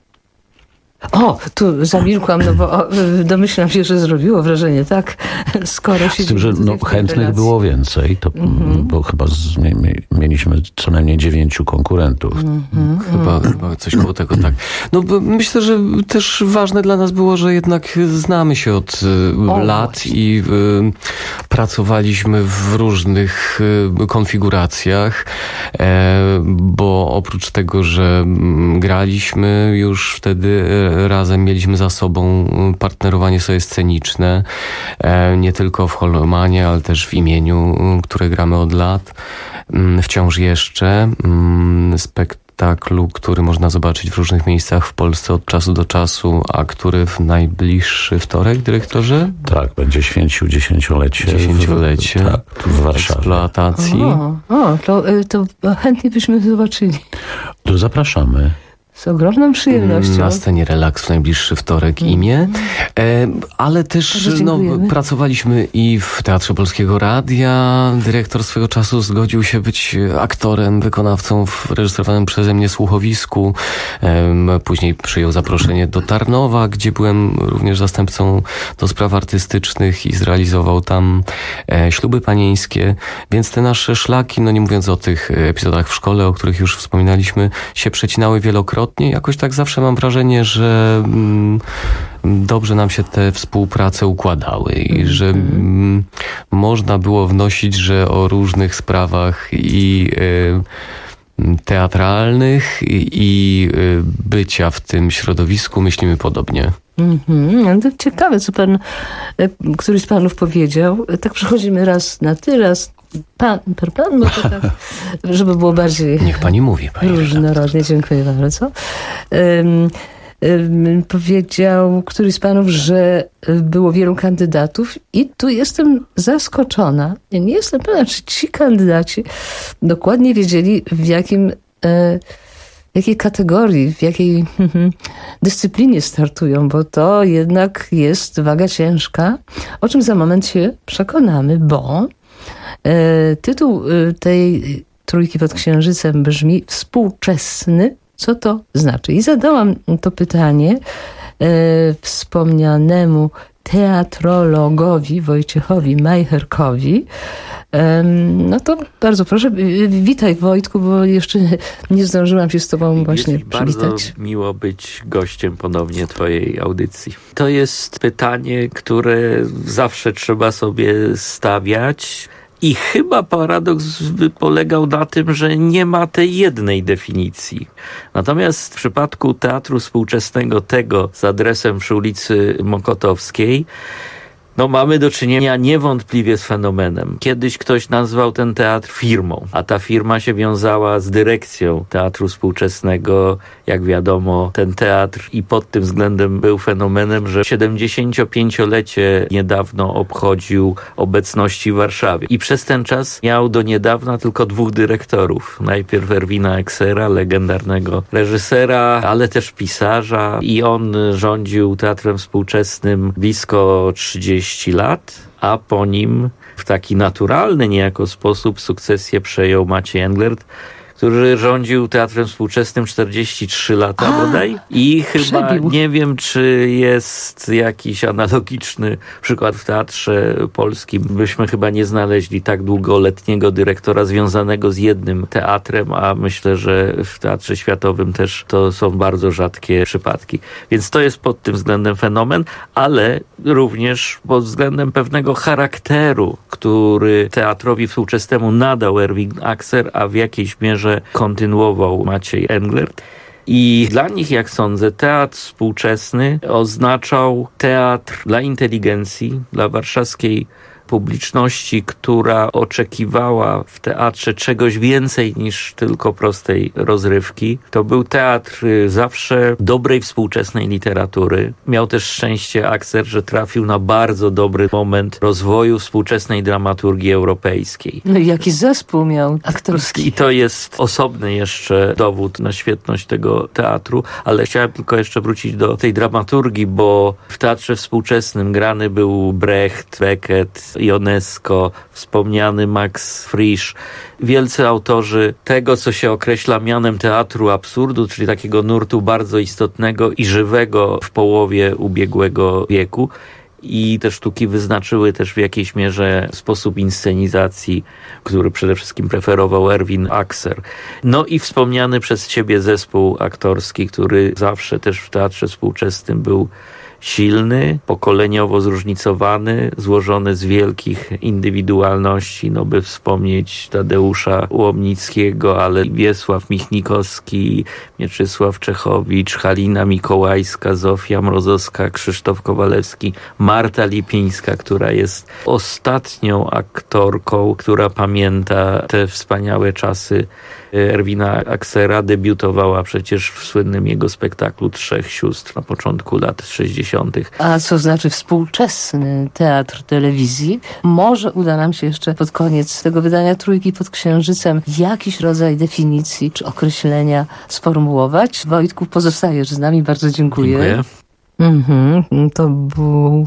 O, tu zamilkłam, no bo o, domyślam się, że zrobiło wrażenie, tak? Skoro się... Z tym, że no, chętnych relacji było więcej, to, mm-hmm. bo chyba z, mieliśmy co najmniej dziewięciu konkurentów. Mm-hmm. Chyba, chyba coś koło tego, tak. No myślę, że też ważne dla nas było, że jednak znamy się od o, lat właśnie. i y, pracowaliśmy w różnych y, konfiguracjach, e, bo oprócz tego, że y, graliśmy już wtedy y, razem, mieliśmy za sobą partnerowanie sobie sceniczne, nie tylko w Holomanie, ale też w Imieniu, które gramy od lat. Wciąż jeszcze spektaklu, który można zobaczyć w różnych miejscach w Polsce od czasu do czasu, a który w najbliższy wtorek, dyrektorze? Tak, będzie święcił dziesięciolecie. Dziesięciolecie w, tak, w Warszawie. Eksploatacji. O, o to, to chętnie byśmy zobaczyli. To zapraszamy. Z ogromną przyjemnością. Na scenie Relaks w najbliższy wtorek mm. imię. E, ale też no, pracowaliśmy i w Teatrze Polskiego Radia. Dyrektor swego czasu zgodził się być aktorem, wykonawcą w reżyserowanym przeze mnie słuchowisku. E, później przyjął zaproszenie do Tarnowa, gdzie byłem również zastępcą do spraw artystycznych i zrealizował tam e, śluby panieńskie. Więc te nasze szlaki, no nie mówiąc o tych epizodach w szkole, o których już wspominaliśmy, się przecinały wielokrotnie. Jakoś tak zawsze mam wrażenie, że mm, dobrze nam się te współprace układały i mm, że mm, można było wnosić, że o różnych sprawach i y, teatralnych i, i bycia w tym środowisku myślimy podobnie. Mhm. To ciekawe, co pan, któryś z panów powiedział. Tak przechodzimy raz na ty, raz pan, per pan, no to tak, żeby było bardziej... Niech pani mówi, pani różnorodnie. Dziękuję bardzo. Um, um, powiedział któryś z panów, że było wielu kandydatów i tu jestem zaskoczona. Ja nie jestem pewna, czy ci kandydaci dokładnie wiedzieli, w jakim... E, w jakiej kategorii, w jakiej dyscyplinie startują, bo to jednak jest waga ciężka, o czym za moment się przekonamy, bo e, tytuł tej trójki pod księżycem brzmi współczesny. Co to znaczy? I zadałam to pytanie e, wspomnianemu teatrologowi Wojciechowi Majcherkowi. No to bardzo proszę, witaj Wojtku, bo jeszcze nie zdążyłam się z tobą właśnie jest przywitać. Bardzo miło być gościem ponownie twojej audycji. To jest pytanie, które zawsze trzeba sobie stawiać. I chyba paradoks polegał na tym, że nie ma tej jednej definicji. Natomiast w przypadku teatru współczesnego, tego z adresem przy ulicy Mokotowskiej, no mamy do czynienia niewątpliwie z fenomenem. Kiedyś ktoś nazwał ten teatr firmą, a ta firma się wiązała z dyrekcją teatru współczesnego. Jak wiadomo, ten teatr i pod tym względem był fenomenem, że siedemdziesięciopięciolecie niedawno obchodził obecności w Warszawie. I przez ten czas miał do niedawna tylko dwóch dyrektorów. Najpierw Erwina Aksera, legendarnego reżysera, ale też pisarza. I on rządził teatrem współczesnym blisko trzydzieści lat, a po nim w taki naturalny niejako sposób sukcesję przejął Maciej Englert, który rządził teatrem współczesnym czterdzieści trzy lata a, bodaj. I chyba przebił. Nie wiem, czy jest jakiś analogiczny przykład w teatrze polskim. Byśmy chyba nie znaleźli tak długoletniego dyrektora związanego z jednym teatrem, a myślę, że w teatrze światowym też to są bardzo rzadkie przypadki. Więc to jest pod tym względem fenomen, ale również pod względem pewnego charakteru, który teatrowi współczesnemu nadał Erwin Akser, a w jakiejś mierze kontynuował Maciej Englert. I dla nich, jak sądzę, teatr współczesny oznaczał teatr dla inteligencji, dla warszawskiej publiczności, która oczekiwała w teatrze czegoś więcej niż tylko prostej rozrywki. To był teatr zawsze dobrej współczesnej literatury. Miał też szczęście Akser, że trafił na bardzo dobry moment rozwoju współczesnej dramaturgii europejskiej. No i jaki zespół miał aktorski. I to jest osobny jeszcze dowód na świetność tego teatru, ale chciałem tylko jeszcze wrócić do tej dramaturgii, bo w teatrze współczesnym grany był Brecht, Beckett, Ionesco, wspomniany Max Frisch, wielcy autorzy tego, co się określa mianem teatru absurdu, czyli takiego nurtu bardzo istotnego i żywego w połowie ubiegłego wieku. I te sztuki wyznaczyły też w jakiejś mierze sposób inscenizacji, który przede wszystkim preferował Erwin Akser. No i wspomniany przez ciebie zespół aktorski, który zawsze też w teatrze współczesnym był silny, pokoleniowo zróżnicowany, złożony z wielkich indywidualności, no by wspomnieć Tadeusza Łomnickiego, ale Wiesław Michnikowski, Mieczysław Czechowicz, Halina Mikołajska, Zofia Mrozowska, Krzysztof Kowalewski, Marta Lipińska, która jest ostatnią aktorką, która pamięta te wspaniałe czasy Erwina Aksera. Debiutowała przecież w słynnym jego spektaklu Trzech Sióstr na początku lat sześćdziesiątych. A co znaczy współczesny teatr telewizji? Może uda nam się jeszcze pod koniec tego wydania Trójki pod Księżycem jakiś rodzaj definicji czy określenia sformułować. Wojtku, pozostajesz z nami. Bardzo dziękuję. Dziękuję. Mhm, to był...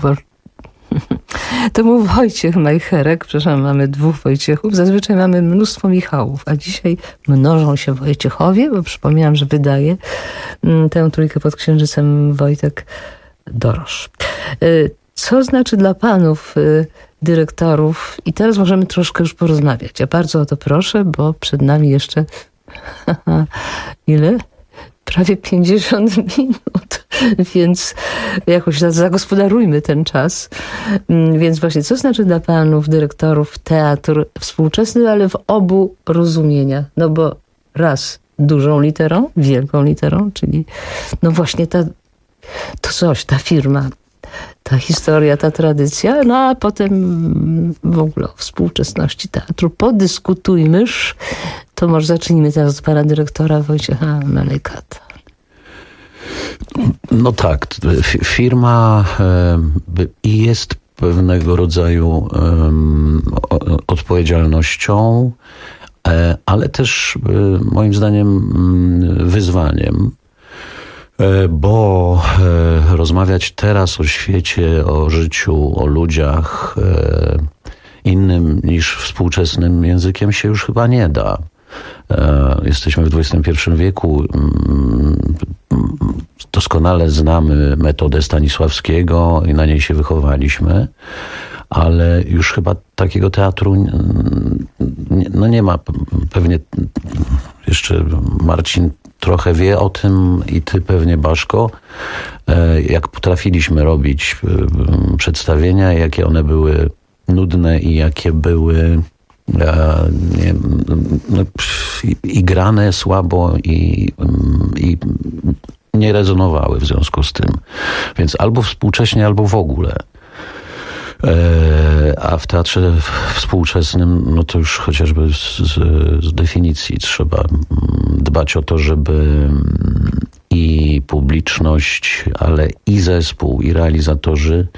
To był Wojciech Majcherek. Przepraszam, mamy dwóch Wojciechów. Zazwyczaj mamy mnóstwo Michałów, a dzisiaj mnożą się Wojciechowie, bo przypomniałam, że wydaje tę Trójkę pod Księżycem Wojtek Dorosz. Co znaczy dla panów dyrektorów? I teraz możemy troszkę już porozmawiać. Ja bardzo o to proszę, bo przed nami jeszcze ile? Prawie pięćdziesiąt minut, więc jakoś zagospodarujmy ten czas. Więc właśnie, co znaczy dla panów dyrektorów teatr współczesny, ale w obu rozumieniach? No bo raz dużą literą, wielką literą, czyli no właśnie ta, to coś, ta firma, ta historia, ta tradycja, no a potem w ogóle o współczesności teatru podyskutujmyż. To może zacznijmy teraz od pana dyrektora Wojciecha Malejkata. No tak, firma i jest pewnego rodzaju odpowiedzialnością, ale też moim zdaniem wyzwaniem, bo rozmawiać teraz o świecie, o życiu, o ludziach innym niż współczesnym językiem się już chyba nie da. Jesteśmy w dwudziestym pierwszym wieku. Doskonale znamy metodę Stanisławskiego i na niej się wychowaliśmy, ale już chyba takiego teatru no nie ma. Pewnie jeszcze Marcin trochę wie o tym i ty pewnie, Baszko, jak potrafiliśmy robić przedstawienia, jakie one były nudne i jakie były nie, no, i grane słabo i, i nie rezonowały w związku z tym. Więc albo współcześnie, albo w ogóle. A w teatrze współczesnym, no to już chociażby z, z definicji trzeba dbać o to, żeby i publiczność, ale i zespół, i realizatorzy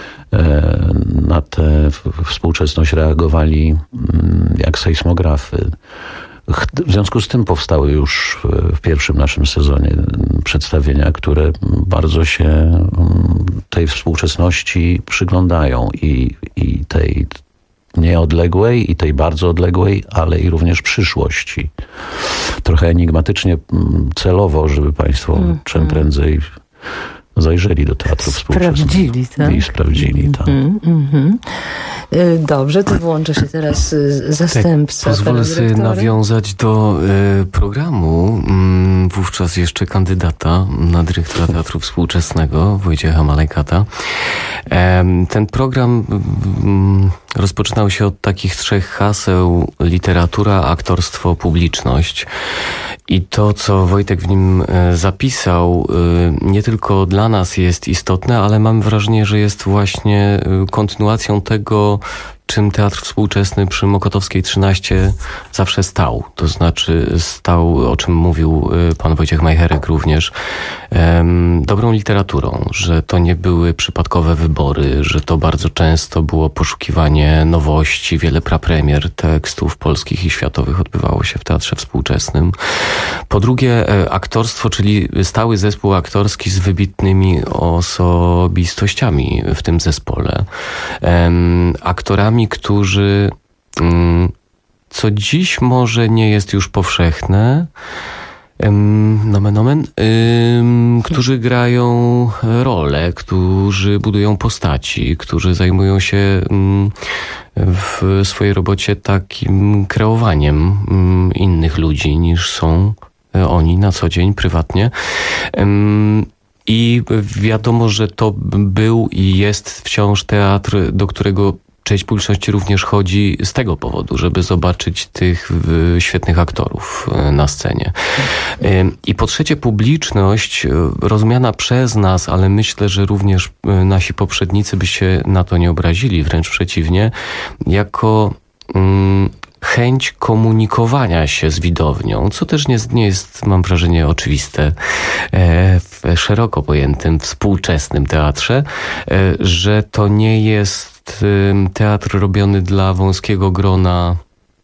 na tę współczesność reagowali jak sejsmografy. W związku z tym powstały już w pierwszym naszym sezonie przedstawienia, które bardzo się tej współczesności przyglądają i, i tej nieodległej, i tej bardzo odległej, ale i również przyszłości. Trochę enigmatycznie, celowo, żeby państwo mm, czym prędzej zajrzeli do teatru współczesnego. Sprawdzili, tak? I sprawdzili, tak. Mm, mm, Dobrze, to włączę się teraz zastępca. Tak, pozwolę sobie nawiązać do y, programu y, wówczas jeszcze kandydata na dyrektora Teatru Współczesnego, Wojciecha Malejkata. E, ten program y, rozpoczynał się od takich trzech haseł: literatura, aktorstwo, publiczność. I to, co Wojtek w nim zapisał, nie tylko dla nas jest istotne, ale mam wrażenie, że jest właśnie kontynuacją tego, czym teatr współczesny przy Mokotowskiej trzynaście zawsze stał. To znaczy stał, o czym mówił pan Wojciech Majcherek również, um, dobrą literaturą, że to nie były przypadkowe wybory, że to bardzo często było poszukiwanie nowości, wiele prapremier tekstów polskich i światowych odbywało się w teatrze współczesnym. Po drugie, aktorstwo, czyli stały zespół aktorski z wybitnymi osobistościami w tym zespole. Um, aktorami, którzy, co dziś może nie jest już powszechne, nomen omen, którzy grają role, którzy budują postaci, którzy zajmują się w swojej robocie takim kreowaniem innych ludzi niż są oni na co dzień prywatnie. I wiadomo, że to był i jest wciąż teatr, do którego część publiczności również chodzi z tego powodu, żeby zobaczyć tych świetnych aktorów na scenie. I po trzecie, publiczność rozumiana przez nas, ale myślę, że również nasi poprzednicy by się na to nie obrazili, wręcz przeciwnie, jako mm, chęć komunikowania się z widownią, co też nie, nie jest, mam wrażenie, oczywiste w szeroko pojętym, współczesnym teatrze, że to nie jest teatr robiony dla wąskiego grona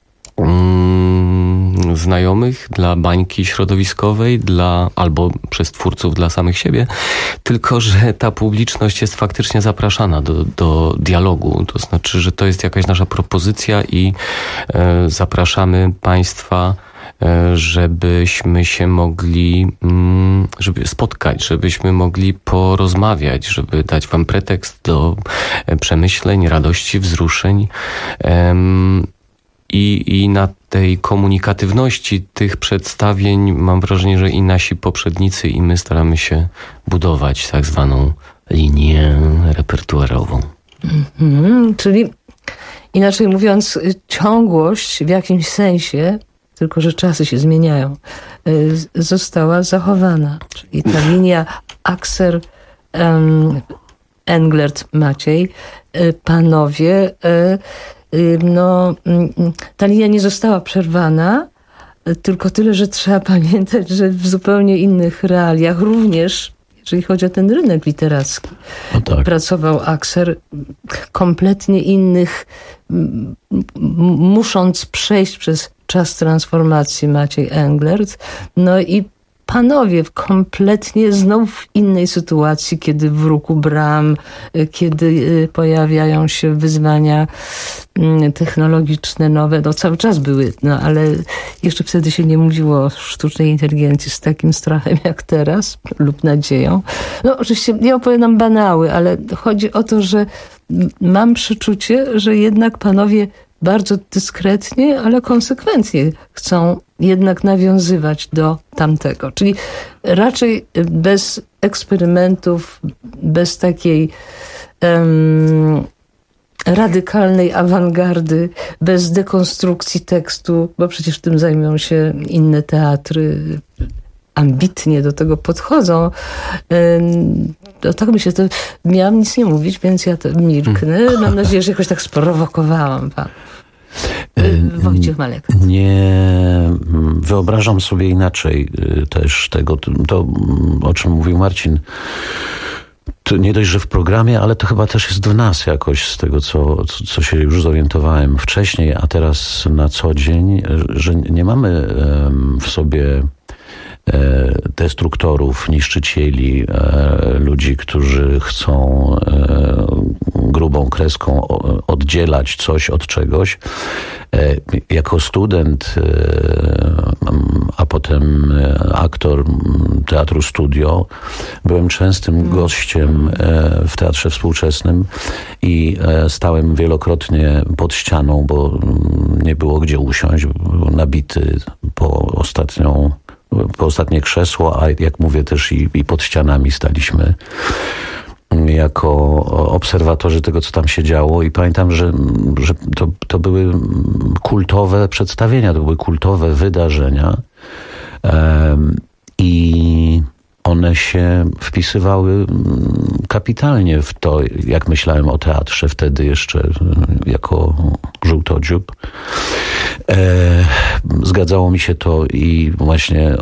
mm, znajomych, dla bańki środowiskowej, dla, albo przez twórców dla samych siebie, tylko że ta publiczność jest faktycznie zapraszana do, do dialogu. To znaczy, że to jest jakaś nasza propozycja i e, zapraszamy państwa, żebyśmy się mogli żeby spotkać, żebyśmy mogli porozmawiać, żeby dać wam pretekst do przemyśleń, radości, wzruszeń. I, i na tej komunikatywności tych przedstawień mam wrażenie, że i nasi poprzednicy, i my staramy się budować tak zwaną linię repertuarową. Mhm, czyli inaczej mówiąc, ciągłość w jakimś sensie tylko że czasy się zmieniają, została zachowana. Czyli ta linia Akser, um, Englert, Maciej, panowie, no, ta linia nie została przerwana, tylko tyle, że trzeba pamiętać, że w zupełnie innych realiach również, jeżeli chodzi o ten rynek literacki, no tak, pracował Akser, kompletnie innych, musząc przejść przez czas transformacji Maciej Englert. No i panowie w kompletnie znów w innej sytuacji, kiedy w ruchu bram, kiedy pojawiają się wyzwania technologiczne nowe, no cały czas były, no ale jeszcze wtedy się nie mówiło o sztucznej inteligencji z takim strachem jak teraz, lub nadzieją. No oczywiście nie opowiadam banały, ale chodzi o to, że mam przeczucie, że jednak panowie bardzo dyskretnie, ale konsekwentnie chcą jednak nawiązywać do tamtego. Czyli raczej bez eksperymentów, bez takiej um, radykalnej awangardy, bez dekonstrukcji tekstu, bo przecież tym zajmują się inne teatry, ambitnie do tego podchodzą. No, tak myślę, to miałam nic nie mówić, więc ja to milknę. Mam nadzieję, że jakoś tak sprowokowałam pan. Wojciech Malek. Nie wyobrażam sobie inaczej też tego, to o czym mówił Marcin. To nie dość, że w programie, ale to chyba też jest w nas jakoś, z tego co, co, co się już zorientowałem wcześniej, a teraz na co dzień, że nie mamy w sobie destruktorów, niszczycieli, ludzi, którzy chcą grubą kreską oddzielać coś od czegoś. Jako student, a potem aktor Teatru Studio, byłem częstym gościem w Teatrze Współczesnym i stałem wielokrotnie pod ścianą, bo nie było gdzie usiąść, był nabity po ostatnią po ostatnie krzesło, a jak mówię też i, i pod ścianami staliśmy jako obserwatorzy tego, co tam się działo i pamiętam, że, że to, to były kultowe przedstawienia, to były kultowe wydarzenia um, i one się wpisywały kapitalnie w to, jak myślałem o teatrze wtedy jeszcze jako żółtodziób. E, zgadzało mi się to i właśnie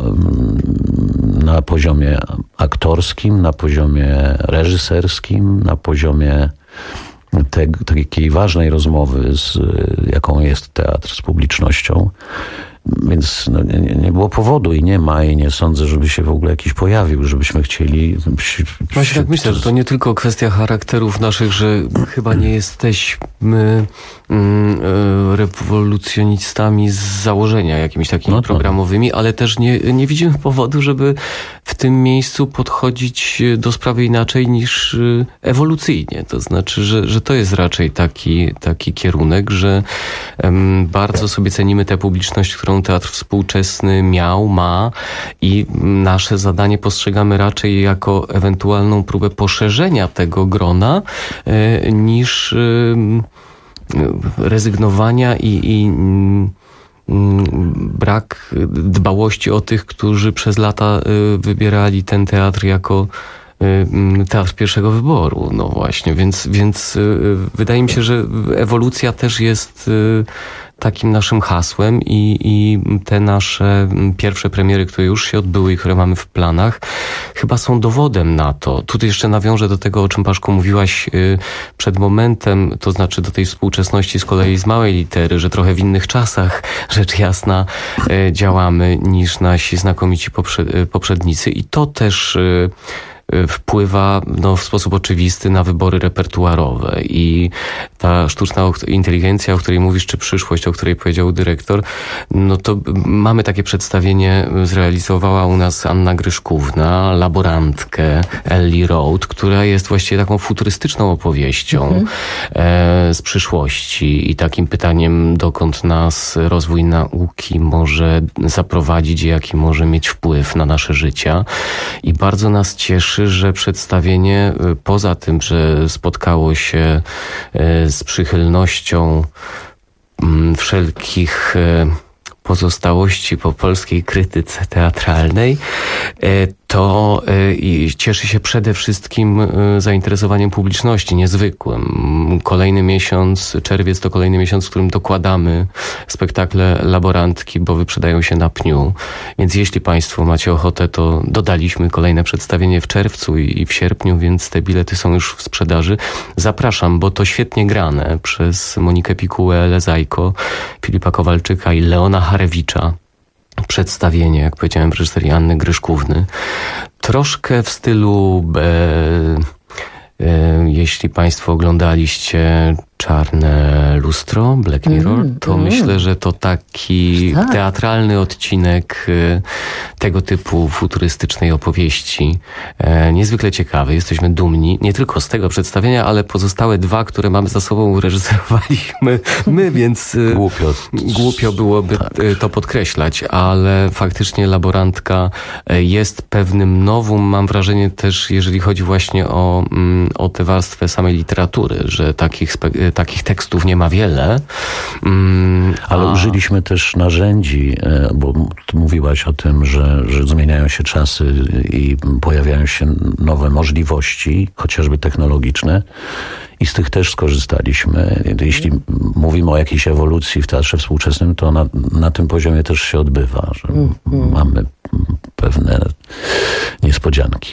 na poziomie aktorskim, na poziomie reżyserskim, na poziomie te, takiej ważnej rozmowy, z jaką jest teatr z publicznością. Więc no, nie, nie było powodu i nie ma i nie sądzę, żeby się w ogóle jakiś pojawił, żebyśmy chcieli... Właśnie tak myślę, że to nie tylko kwestia charakterów naszych, że chyba nie jesteśmy mm, rewolucjonistami z założenia jakimiś takimi no programowymi, ale też nie, nie widzimy powodu, żeby w tym miejscu podchodzić do sprawy inaczej niż ewolucyjnie. To znaczy, że, że to jest raczej taki, taki kierunek, że um, bardzo sobie cenimy tę publiczność, którą teatr współczesny miał, ma i nasze zadanie postrzegamy raczej jako ewentualną próbę poszerzenia tego grona y, niż y, rezygnowania i, i y, brak dbałości o tych, którzy przez lata y, wybierali ten teatr jako teatr pierwszego wyboru. No właśnie, więc, więc y, wydaje mi się, że ewolucja też jest y, takim naszym hasłem i, i te nasze pierwsze premiery, które już się odbyły i które mamy w planach, chyba są dowodem na to. Tutaj jeszcze nawiążę do tego, o czym Paszku mówiłaś przed momentem, to znaczy do tej współczesności z kolei z małej litery, że trochę w innych czasach, rzecz jasna, działamy niż nasi znakomici poprzednicy i to też wpływa no, w sposób oczywisty na wybory repertuarowe i ta sztuczna inteligencja, o której mówisz, czy przyszłość, o której powiedział dyrektor, no to mamy takie przedstawienie, zrealizowała u nas Anna Gryszkówna, laborantkę Ellie Road, która jest właściwie taką futurystyczną opowieścią mhm. e, z przyszłości i takim pytaniem, dokąd nas rozwój nauki może zaprowadzić i jaki może mieć wpływ na nasze życia. I bardzo nas cieszy, że przedstawienie, poza tym, że spotkało się z przychylnością wszelkich pozostałości po polskiej krytyce teatralnej, to cieszy się przede wszystkim zainteresowaniem publiczności niezwykłym. Kolejny miesiąc, czerwiec to kolejny miesiąc, w którym dokładamy spektakle Laborantki, bo wyprzedają się na pniu. Więc jeśli Państwo macie ochotę, to dodaliśmy kolejne przedstawienie w czerwcu i w sierpniu, więc te bilety są już w sprzedaży. Zapraszam, bo to świetnie grane przez Monikę Pikułę, Lezajko, Filipa Kowalczyka i Leona Harewicza. Przedstawienie, jak powiedziałem, w reżyserii Anny Gryszkówny. Troszkę w stylu, e, e, jeśli Państwo oglądaliście Czarne lustro, Black Mirror, mm, to mm. myślę, że to taki tak. teatralny odcinek e, tego typu futurystycznej opowieści. E, niezwykle ciekawy. Jesteśmy dumni nie tylko z tego przedstawienia, ale pozostałe dwa, które mamy za sobą, reżyserowaliśmy my, więc e, głupio, głupio byłoby tak. to podkreślać, ale faktycznie Laborantka jest pewnym nowum. Mam wrażenie też, jeżeli chodzi właśnie o, o tę warstwę samej literatury, że takich spe- takich tekstów nie ma wiele. Mm, Ale a... użyliśmy też narzędzi, bo mówiłaś o tym, że, że zmieniają się czasy i pojawiają się nowe możliwości, chociażby technologiczne. I z tych też skorzystaliśmy. Jeśli mówimy o jakiejś ewolucji w teatrze współczesnym, to na, na tym poziomie też się odbywa, że mm, mm. mamy pewne niespodzianki.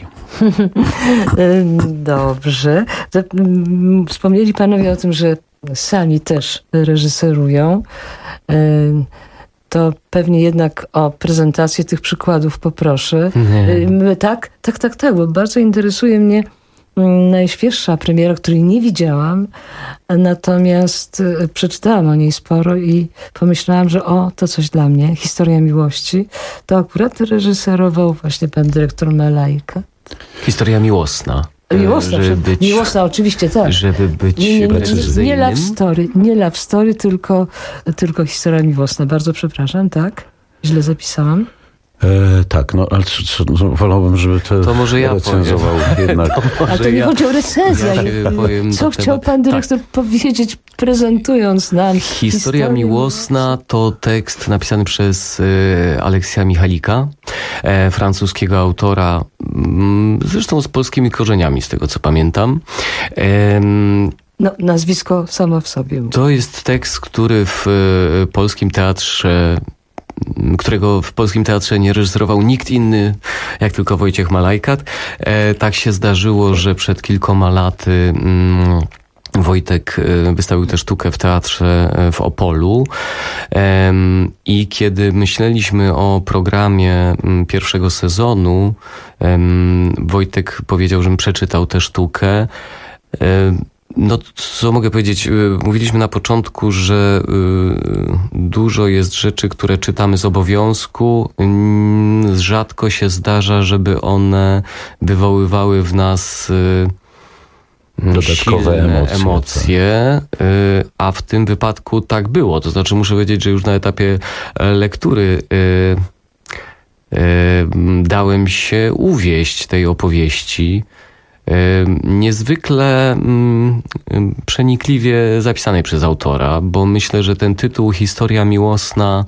Dobrze. Wspomnieli panowie o tym, że sami też reżyserują. To pewnie jednak o prezentację tych przykładów poproszę. Nie. Tak, tak, tak, tak, bo bardzo interesuje mnie najświeższa premiera, której nie widziałam, natomiast przeczytałam o niej sporo i pomyślałam, że o, to coś dla mnie, Historia miłości. To akurat reżyserował właśnie pan dyrektor Malajka. Historia miłosna. Miłosna, żeby być, miłosna oczywiście, tak. Żeby być nie, nie, precyzyjnym. Nie love story, nie love story, tylko, tylko historia miłosna. Bardzo przepraszam, tak? Źle zapisałam. E, tak, no ale co, co, wolałbym, żeby to, to może ja recenzował powiem. jednak. To A to nie ja, chodzi o recenzję. Ja co chciał pan dyrektor tak. powiedzieć, prezentując nam Historia historię miłosna to tekst napisany przez e, Aleksja Michalika, e, francuskiego autora, m, zresztą z polskimi korzeniami, z tego co pamiętam. E, No, nazwisko samo w sobie. To jest tekst, który w e, polskim teatrze którego w polskim teatrze nie reżyserował nikt inny, jak tylko Wojciech Malajkat. E, tak się zdarzyło, że przed kilkoma laty mm, Wojtek wystawił tę sztukę w teatrze w Opolu e, i kiedy myśleliśmy o programie pierwszego sezonu, e, Wojtek powiedział, żebym przeczytał tę sztukę. E, No, co mogę powiedzieć? Mówiliśmy na początku, że dużo jest rzeczy, które czytamy z obowiązku. Rzadko się zdarza, żeby one wywoływały w nas dodatkowe emocje, emocje tak. A w tym wypadku tak było. To znaczy muszę powiedzieć, że już na etapie lektury dałem się uwieść tej opowieści. Niezwykle mm, przenikliwie zapisanej przez autora, bo myślę, że ten tytuł Historia miłosna,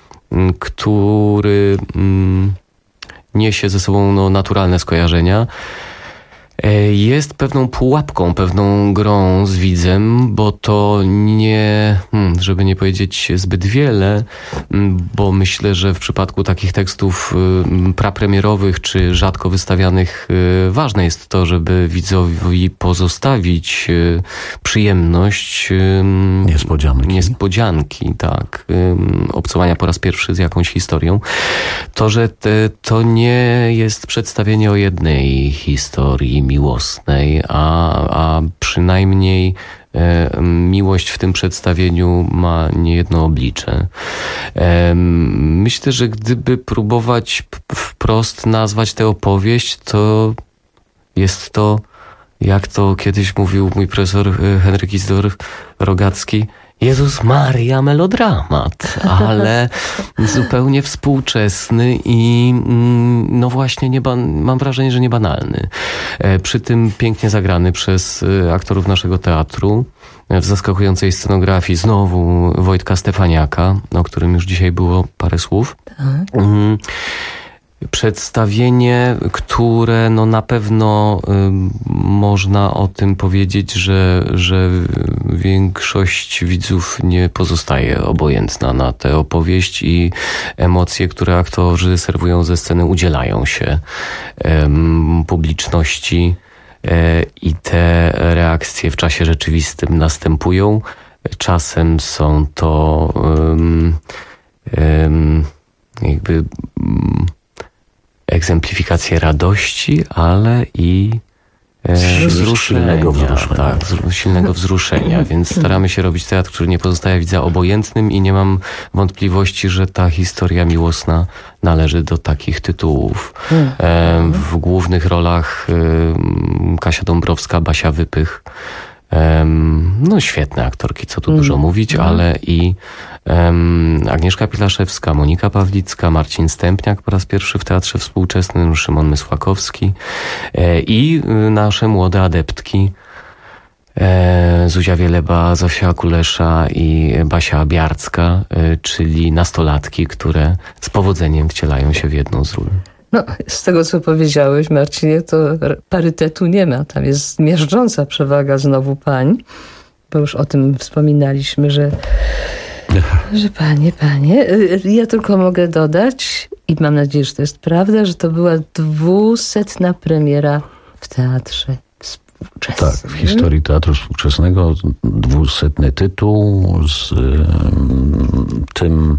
który mm, niesie ze sobą no, naturalne skojarzenia, jest pewną pułapką, pewną grą z widzem, bo to nie, żeby nie powiedzieć zbyt wiele, bo myślę, że w przypadku takich tekstów prapremierowych czy rzadko wystawianych ważne jest to, żeby widzowi pozostawić przyjemność niespodzianki, niespodzianki tak, obcowania po raz pierwszy z jakąś historią. To, że te, to nie jest przedstawienie o jednej historii miłosnej, a, a przynajmniej e, miłość w tym przedstawieniu ma niejedno oblicze. E, myślę, że gdyby próbować wprost nazwać tę opowieść, to jest to, jak to kiedyś mówił mój profesor Henryk Isidor Rogacki, Jezus Maria, melodramat, ale zupełnie współczesny i no właśnie nie ban- mam wrażenie, że niebanalny. Przy tym pięknie zagrany przez aktorów naszego teatru. w zaskakującej scenografii znowu Wojtka Stefaniaka, o którym już dzisiaj było parę słów. Tak. Mm. Przedstawienie, które no na pewno y, można o tym powiedzieć, że, że większość widzów nie pozostaje obojętna na tę opowieść i emocje, które aktorzy serwują ze sceny, udzielają się y, publiczności y, i te reakcje w czasie rzeczywistym następują. Czasem są to y, y, jakby... Y, egzemplifikacje radości, ale i e, wzruszenia. Silnego wzruszenia. Tak, silnego wzruszenia, więc staramy się robić teatr, który nie pozostawia widza obojętnym i nie mam wątpliwości, że ta historia miłosna należy do takich tytułów. E, w głównych rolach e, Kasia Dąbrowska, Basia Wypych, Um, no świetne aktorki, co tu mm. dużo mówić, mm. ale i um, Agnieszka Pilaszewska, Monika Pawlicka, Marcin Stępniak po raz pierwszy w Teatrze Współczesnym, Szymon Mysłakowski e, i nasze młode adeptki e, Zuzia Wieleba, Zofia Kulesza i Basia Biarcka, e, czyli nastolatki, które z powodzeniem wcielają się w jedną z ról. No, z tego, co powiedziałeś, Marcinie, to parytetu nie ma. Tam jest miażdżąca przewaga znowu pań, bo już o tym wspominaliśmy, że, że panie, panie. Ja tylko mogę dodać, i mam nadzieję, że to jest prawda, że to była dwusetna premiera w Teatrze Współczesnym. Tak, w historii Teatru Współczesnego dwusetny tytuł z y, tym...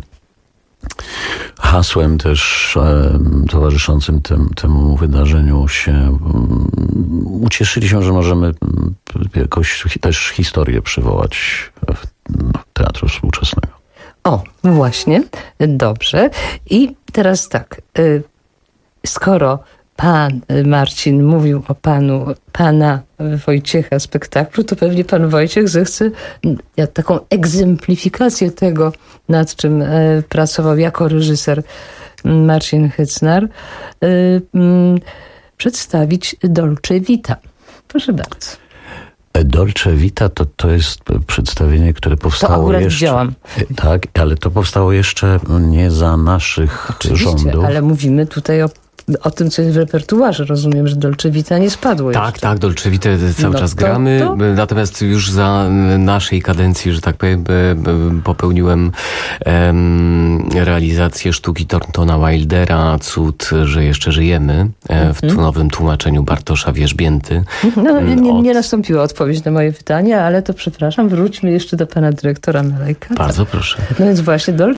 hasłem też e, towarzyszącym tym, temu wydarzeniu się um, ucieszyliśmy, że możemy um, jakoś też historię przywołać w, w Teatru Współczesnego. O, właśnie, dobrze. I teraz tak, y, skoro pan Marcin mówił o panu, pana Wojciecha spektaklu, to pewnie pan Wojciech zechce ja, taką egzemplifikację tego, nad czym e, pracował jako reżyser Marcin Hycnar, e, m, przedstawić Dolce Vita. Proszę bardzo. Dolce Vita to, to jest przedstawienie, które powstało to akurat jeszcze... widziałam. Tak, ale to powstało jeszcze nie za naszych Oczywiście, rządów. Ale mówimy tutaj o O tym, co jest w repertuarze. Rozumiem, że Dolce Vita nie spadło Tak, jeszcze. tak, Dolce Vita cały no czas to, gramy. To... Natomiast już za naszej kadencji, że tak powiem, popełniłem um, realizację sztuki Thorntona Wildera, Cud, że jeszcze żyjemy, w mm. nowym tłumaczeniu Bartosza Wierzbięty. No, nie, Od... nie nastąpiła odpowiedź na moje pytanie, ale to przepraszam, wróćmy jeszcze do pana dyrektora Melejka. Bardzo proszę. No więc właśnie Dolce